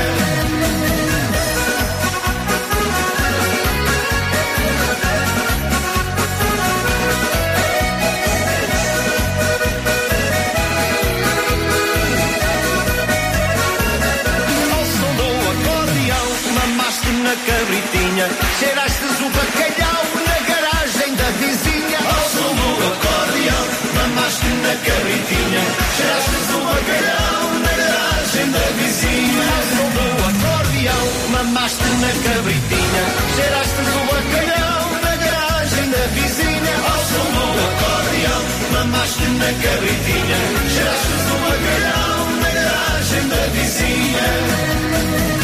Ao som do acordeão, mamaste na cabritinha, cheiraste o bacalhau na garagem da vizinha. Ao som do acordeão, mamaste na cabritinha, cheiraste o bacalhau na garagem da vizinha. Ao som do acordeão, mamaste na cabritinha, cheiraste o bacalhau na garagem da vizinha. Ao som do acordeão, mamaste na cabritinha, cheiraste o bacalhau na garagem da vizinha.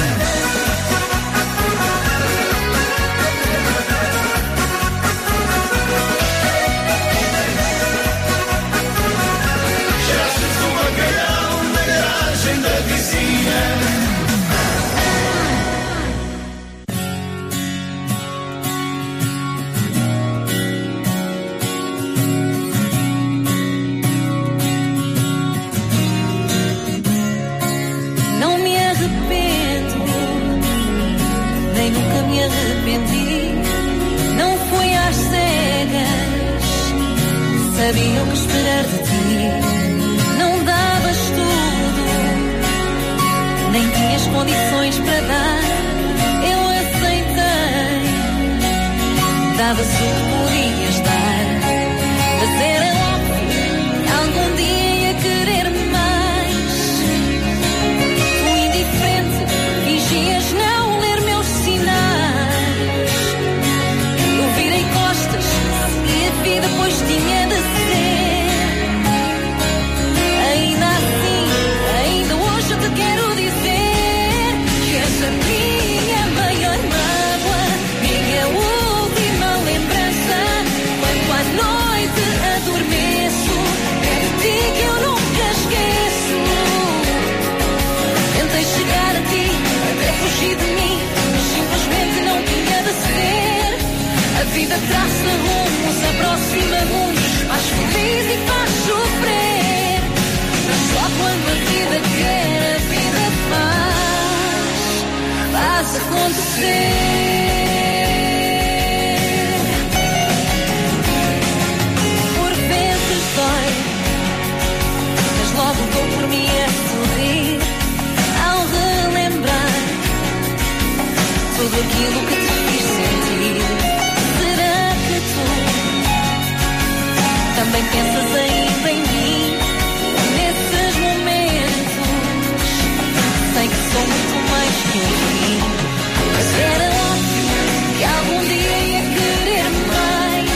Não me arrependo, nem nunca me arrependi. Não fui às cegas, sabia o que esperar de ti. Não davas tudo, nem tinhas condições para dar. Eu aceitei, davas o que podias dar. Mas era óbvio que algum dia ia querer mais. Fui indiferente, fingias não ler meus sinais. Eu virei costas, segui a vida, pois tinha de ser. Ainda assim, ainda hoje eu te quero dizer que és a minha maior mágoa, minha última lembrança. Quando à noite adormeço, é de ti que eu nunca esqueço. Tentei chegar a ti, até fugir de mim, mas simplesmente não tinha de ser. A vida traça rumos, aproxima mundos, faz feliz e faz sofrer. Mas só quando a vida quer, a vida faz, faz acontecer. Por vezes dói, mas logo dou por mim a sorrir ao relembrar tudo aquilo que te fiz sentir. Será que tu também pensas ainda em mim nesses momentos? Sei que sou muito mais que um fim, mas era óbvio que algum dia ia querer mais.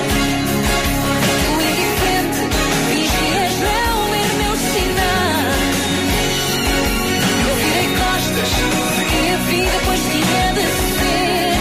Fui indiferente, fingias não ler meus sinais. Eu virei costas, segui a vida, pois tinha de ser.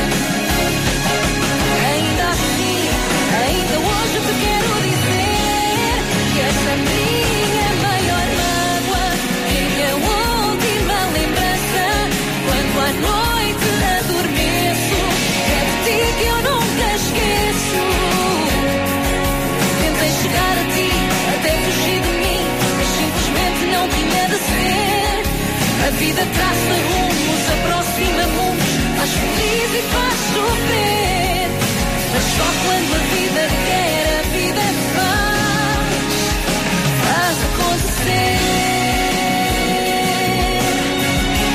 Ainda assim, ainda hoje te quero dizer que és a minha maior mágoa, minha última lembrança. Quando à noite adormeço, é de ti que eu nunca esqueço. Tentei chegar a ti, até fugir de mim, mas simplesmente não tinha de ser. A vida traça rumos, aproxima mundos, faz feliz e faz sofrer. Mas só quando a vida quer, a vida faz, faz acontecer.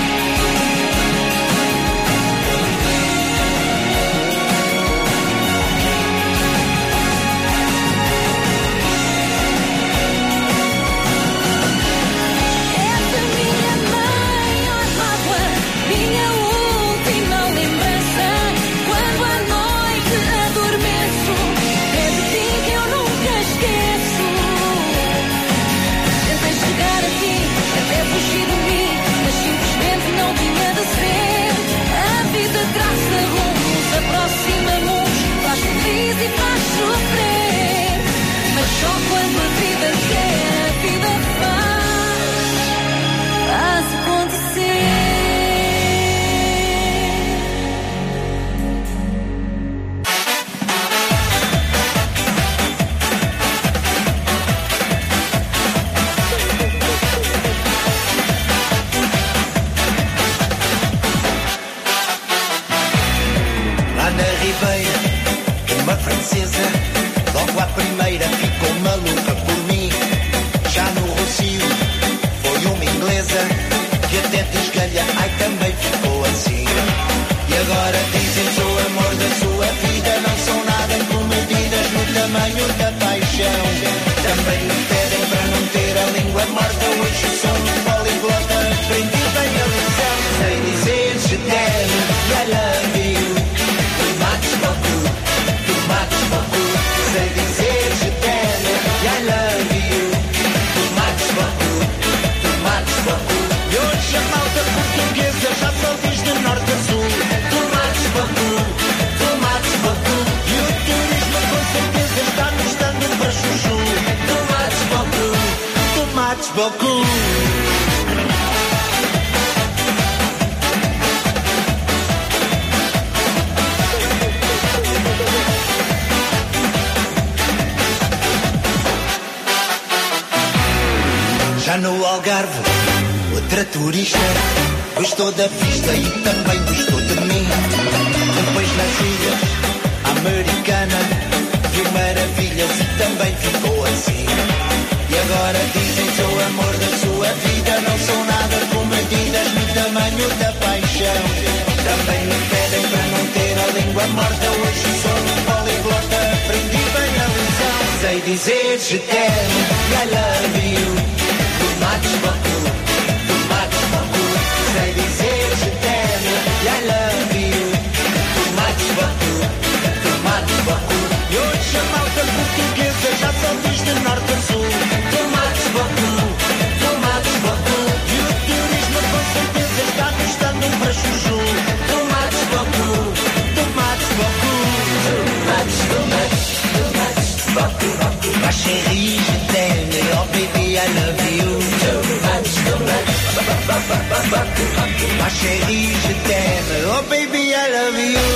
beaucoup. Já no Algarve, outra turista gostou da vista e também gostou de mim. Depois nas ilhas americanas viu maravilhas e também ficou assim. E agora dizem que o amor da sua vida não são nada com medidas no tamanho da paixão. Também me pedem para não ter a língua morta. Hoje sou um poliglota, aprendi bem a lição. Sei dizer je t'aime e I love you. Too much beaucoup, too much beaucoup. Sei dizer je t'aime e I love you. Too much beaucoup, too much beaucoup. E hoje a malta portuguesa já só diz de norte a sul. Too much beaucoup, too much beaucoup. E o turismo com certeza está gostando para chuchu. Too much beaucoup, too much beaucoup. Too much, too much, too much beaucoup. Ma chérie, je t'aime, oh baby, I love you. Too much, too much, ma chérie, je t'aime, oh baby, I love you.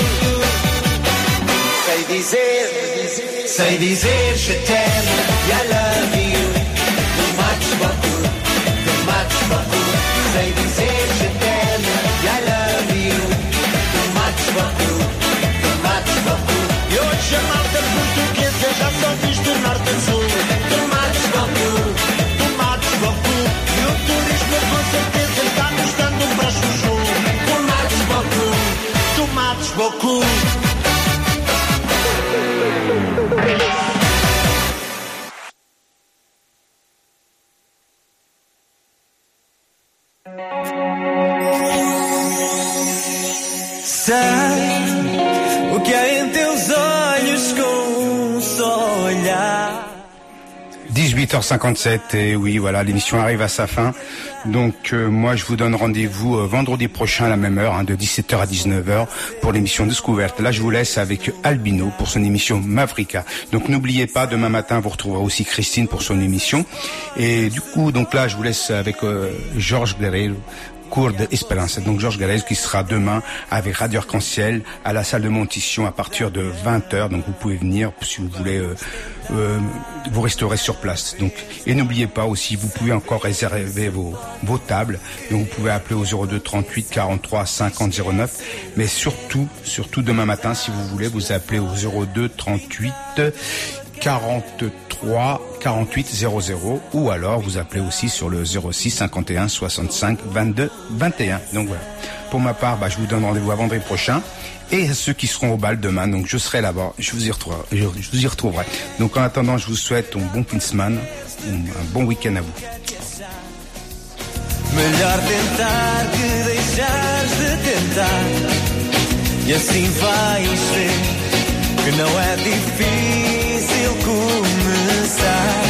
Sei dizer, sei dizer, je t'aime, I love you. Too much beaucoup, too much beaucoup. Sei dizer, je t'aime, I love you. Too much beaucoup, too much beaucoup. E hoje a malta portuguesa já só diz do norte a sul. Too much beaucoup, too much beaucoup. E o turismo com certeza está nos dando para chuchu. Too much beaucoup, too much beaucoup. Sei o que há em teus olhos com um só olhar. dix-huit heures cinquante-sept, et oui, voilà, l'émission arrive à sa fin. Donc, euh, moi, je vous donne rendez-vous euh, vendredi prochain à la même heure, hein, de dix-sept heures à dix-neuf heures, pour l'émission Découverte. Là, je vous laisse avec Albino pour son émission Mavrika. Donc, n'oubliez pas, demain matin, vous retrouverez aussi Christine pour son émission. Et du coup, donc là, je vous laisse avec euh, Georges Guerrero. Cours d'Espérance. Donc Georges Galès qui sera demain avec Radio Arc-en-Ciel à la salle de Montition à partir de vingt heures. Donc vous pouvez venir si vous voulez, euh, euh, vous resterez sur place. Donc, et n'oubliez pas aussi, vous pouvez encore réserver vos, vos tables. Donc vous pouvez appeler au zéro deux trente-huit quarante-trois cinquante zéro neuf. Mais surtout, surtout demain matin, si vous voulez, vous appelez au zéro deux trente-huit quarante-trois quarante-huit zéro zéro ou alors vous appelez aussi sur le zéro six cinquante et un soixante-cinq vingt-deux vingt et un. Donc voilà. Pour ma part, bah, je vous donne rendez-vous à vendredi prochain et à ceux qui seront au bal demain. Donc je serai là-bas. Je vous y retrouverai. Je, je vous y retrouverai. Donc en attendant, je vous souhaite un bon fin de semaine, un bon week-end à vous. Melhor tentar que deixar de tentar. E assim vais ver que não é difícil começar.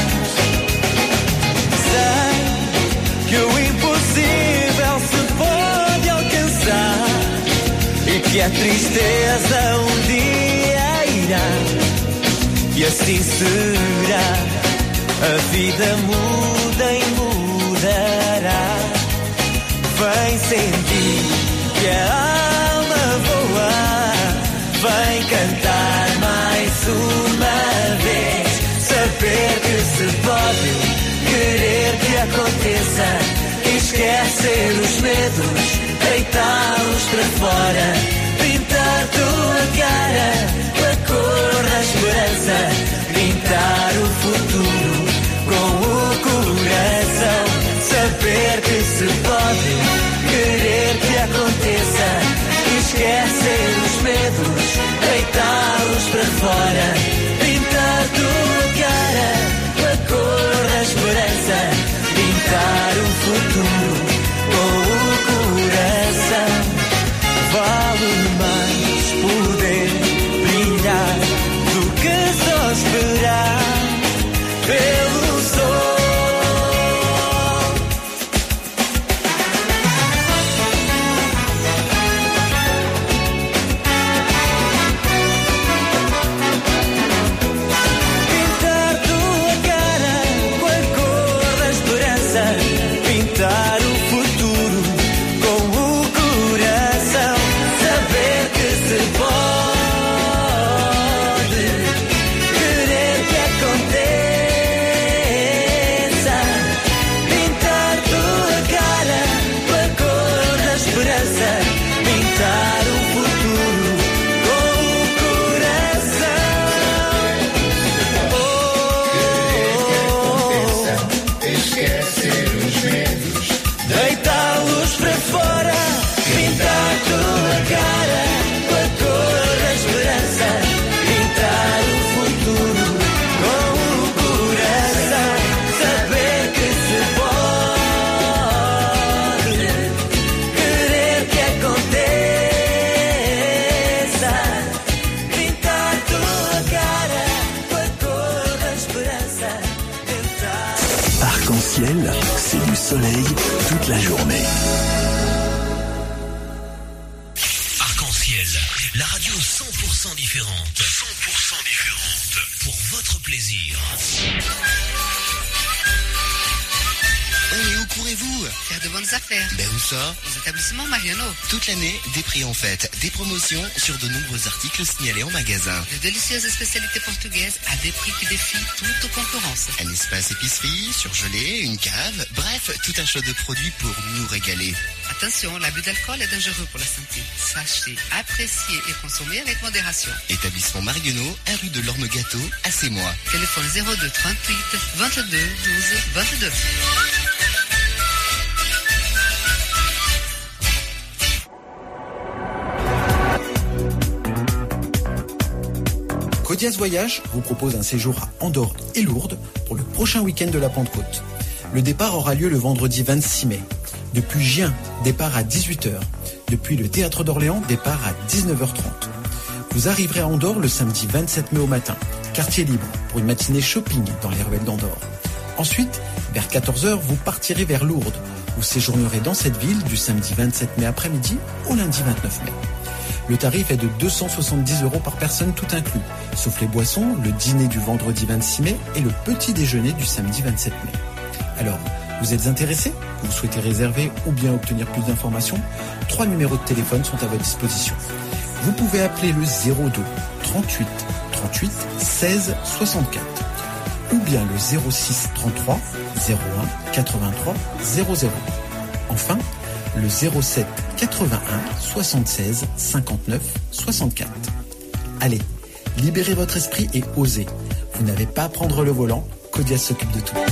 Sei que o impossível se pode alcançar e que a tristeza um dia irá. E assim será. A vida muda e mudará. Vem sentir que a alma voa. Vem cantar mais uma vez. Saber que se pode, querer que aconteça. Esquecer os medos, deitá-los para fora. Pintar tua cara com a cor da esperança. Pintar o futuro com o coração. Saber que se pode, querer que aconteça. Esquecer os medos, deitá-los para fora. Pintar tua cara com a cor da esperança. Pintar o futuro com o coração. Vale Arc-en-Ciel, c'est du soleil toute la journée. Arc-en-Ciel, la radio cent pour cent différente. cent pour cent différente. Pour votre plaisir. Et où courez-vous? Faire de bonnes affaires. Ben où ça? Aux établissements Mariano. Toute l'année, des prix en fête, des promotions sur de nombreux articles signalés en magasin. De délicieuses spécialités portugaises à des prix qui défient toute concurrence. Un espace épicerie, surgelé, une cave, bref, tout un choix de produits pour nous régaler. Attention, l'abus d'alcool est dangereux pour la santé. Sachez, apprécier et consommer avec modération. Établissement Marionneau, un rue de l'Orme-Gâteau, à Sémois. Téléphone zéro deux trente-huit vingt-deux douze vingt-deux. Codias Voyage vous propose un séjour à Andorre et Lourdes pour le prochain week-end de la Pentecôte. Le départ aura lieu le vendredi vingt-six mai. Depuis Gien, départ à dix-huit heures. Depuis le Théâtre d'Orléans, départ à dix-neuf heures trente. Vous arriverez à Andorre le samedi vingt-sept mai au matin, quartier libre, pour une matinée shopping dans les ruelles d'Andorre. Ensuite, vers quatorze heures, vous partirez vers Lourdes. Vous séjournerez dans cette ville du samedi vingt-sept mai après-midi au lundi vingt-neuf mai. Le tarif est de deux cent soixante-dix euros par personne tout inclus, sauf les boissons, le dîner du vendredi vingt-six mai et le petit déjeuner du samedi vingt-sept mai. Alors, vous êtes intéressé? Vous souhaitez réserver ou bien obtenir plus d'informations? Trois numéros de téléphone sont à votre disposition. Vous pouvez appeler le zéro deux trente-huit trente-huit seize soixante-quatre ou bien le zéro six trente-trois zéro un quatre-vingt-trois zéro zéro. Enfin, le zéro sept quatre-vingt-un soixante-seize cinquante-neuf soixante-quatre. Allez, libérez votre esprit et osez. Vous n'avez pas à prendre le volant, Codias s'occupe de tout.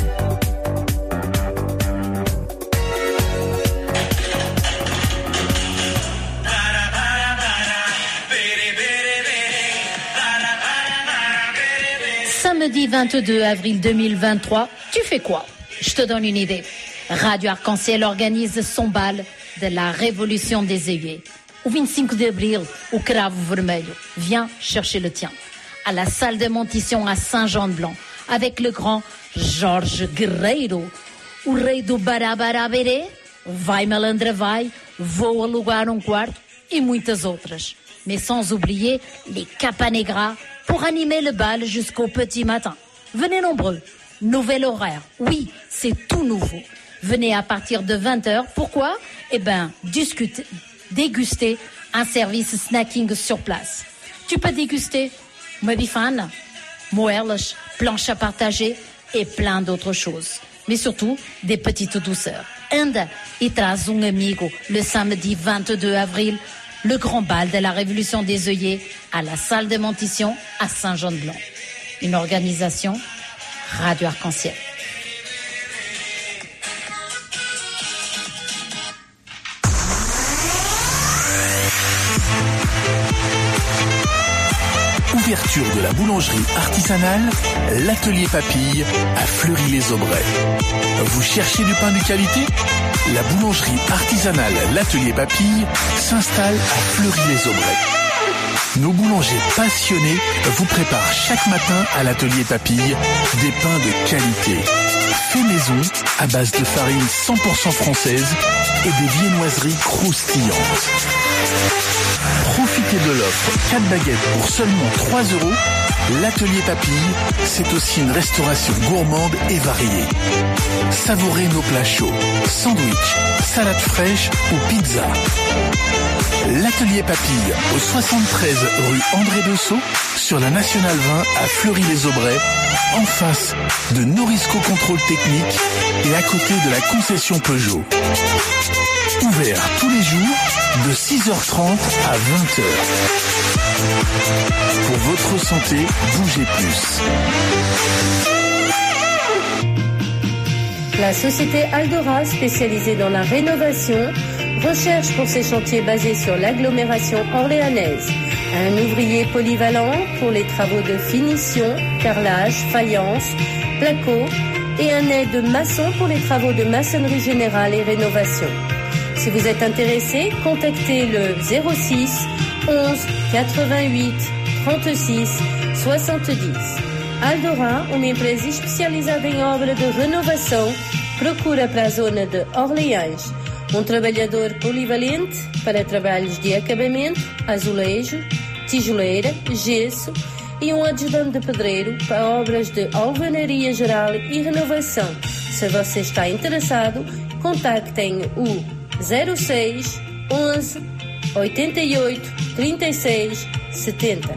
Samedi vingt-deux avril deux mille vingt-trois, tu fais quoi? Je te donne une idée. Radio Arc-en-Ciel organise son bal de la Révolution des œillets. Au vingt-cinq d'avril, o Cravo Vermelho. Viens chercher le tien. À la salle de Montition à Saint-Jean-de-Blanc, avec le grand Jorge Guerreiro, o rei do Barabaraberê, Vai Malandra Vai, Vou Alugar um Quarto e muitas outras. Mais sans oublier les Capanegras pour animer le bal jusqu'au petit matin. Venez nombreux. Nouvel horaire. Oui, c'est tout nouveau. Venez à partir de vingt heures. Pourquoi? Eh ben, discuter, déguster un service snacking sur place. Tu peux déguster uma bifana, moelas, planches à partager et plein d'autres choses. Mais surtout, des petites douceurs. Anda e traz um amigo le samedi vingt-deux avril, le grand bal de la Révolution des œillets à la salle de Montition à Saint-Jean-de-Blanc. Une organisation Radio Arc-en-Ciel. Ouverture de la boulangerie artisanale, l'atelier Papille à Fleury-les-Aubrais. Vous cherchez du pain de qualité? La boulangerie artisanale l'atelier Papille s'installe à Fleury-les-Aubrais. Nos boulangers passionnés vous préparent chaque matin à l'atelier Papille des pains de qualité. Fait maison à base de farine cent pour cent française et des viennoiseries croustillantes. Profitez de l'offre quatre baguettes pour seulement trois euros. L'atelier Papille, c'est aussi une restauration gourmande et variée. Savourez nos plats chauds, sandwich, salade fraîche ou pizza. L'atelier Papille au soixante-treize rue André Dessau sur la Nationale vingt à Fleury-les-Aubrais, en face de Norisco Contrôle Technique et à côté de la concession Peugeot. Ouvert tous les jours de six heures trente à vingt heures. Pour votre santé, bougez plus. La société Aldora, spécialisée dans la rénovation, recherche pour ses chantiers basés sur l'agglomération orléanaise un ouvrier polyvalent pour les travaux de finition, carrelage, faïence, placo et un aide maçon pour les travaux de maçonnerie générale et rénovation. Si vous êtes intéressé, contactez le zéro six onze quatre-vingt-huit trente-six soixante-dix. Aldora, uma empresa especializada em obra de renovação, procura para a zona de Orleans um trabalhador polivalente para trabalhos de acabamento, azulejo, tijoleira, gesso e um ajudante de pedreiro para obras de alvenaria geral e renovação. Se você está interessado, contactem o zero seis onze oitenta e oito trinta e seis setenta.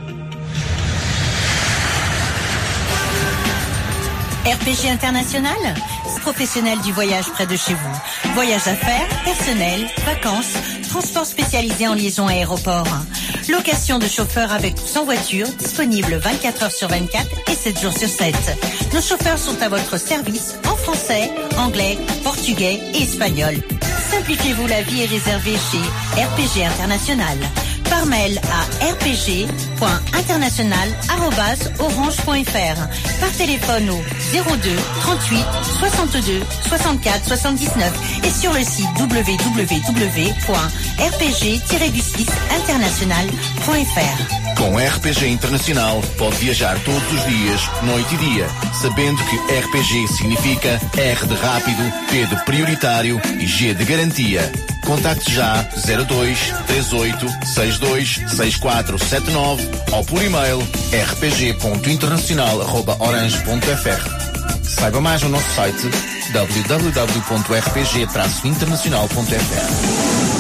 R P G International, professionnel du voyage près de chez vous. Voyage d'affaires, personnel, vacances, transport spécialisé en liaison aéroport. Location de chauffeurs avec ou sans voiture, disponible vingt-quatre heures sur vingt-quatre et sept jours sur sept. Nos chauffeurs sont à votre service en français, anglais, portugais et espagnol. Simplifiez-vous la vie et réservez chez R P G International. Par mail à r p g point international arobase orange point f r. Par téléphone au zéro deux trente-huit soixante-deux soixante-quatre soixante-dix-neuf et sur le site w w w point r p g tiret du six international point f r. Com R P G Internacional pode viajar todos os dias, noite e dia, sabendo que R P G significa R de rápido, P de prioritário e G de garantia. Contacte já zero dois três oito seis dois seis quatro sete nove ou por e-mail r p g ponto internacional arroba orange ponto f r. Saiba mais no nosso site w w w ponto r p g traço internacional ponto f r.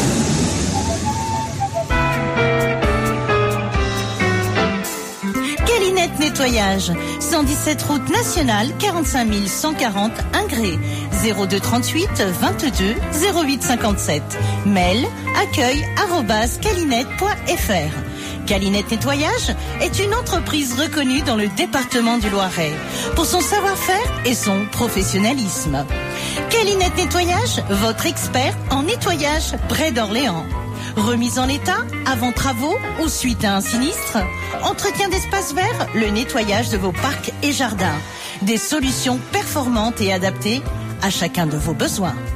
Nettoyage, cent dix-sept route nationale, quarante-cinq mille cent quarante Ingré, zéro deux trente-huit vingt-deux zéro huit cinquante-sept. Mail accueil arobase calinette point f r. Calinette Nettoyage est une entreprise reconnue dans le département du Loiret pour son savoir-faire et son professionnalisme. Calinette Nettoyage, votre expert en nettoyage près d'Orléans. Remise en état, avant travaux ou suite à un sinistre, entretien d'espaces verts, le nettoyage de vos parcs et jardins. Des solutions performantes et adaptées à chacun de vos besoins.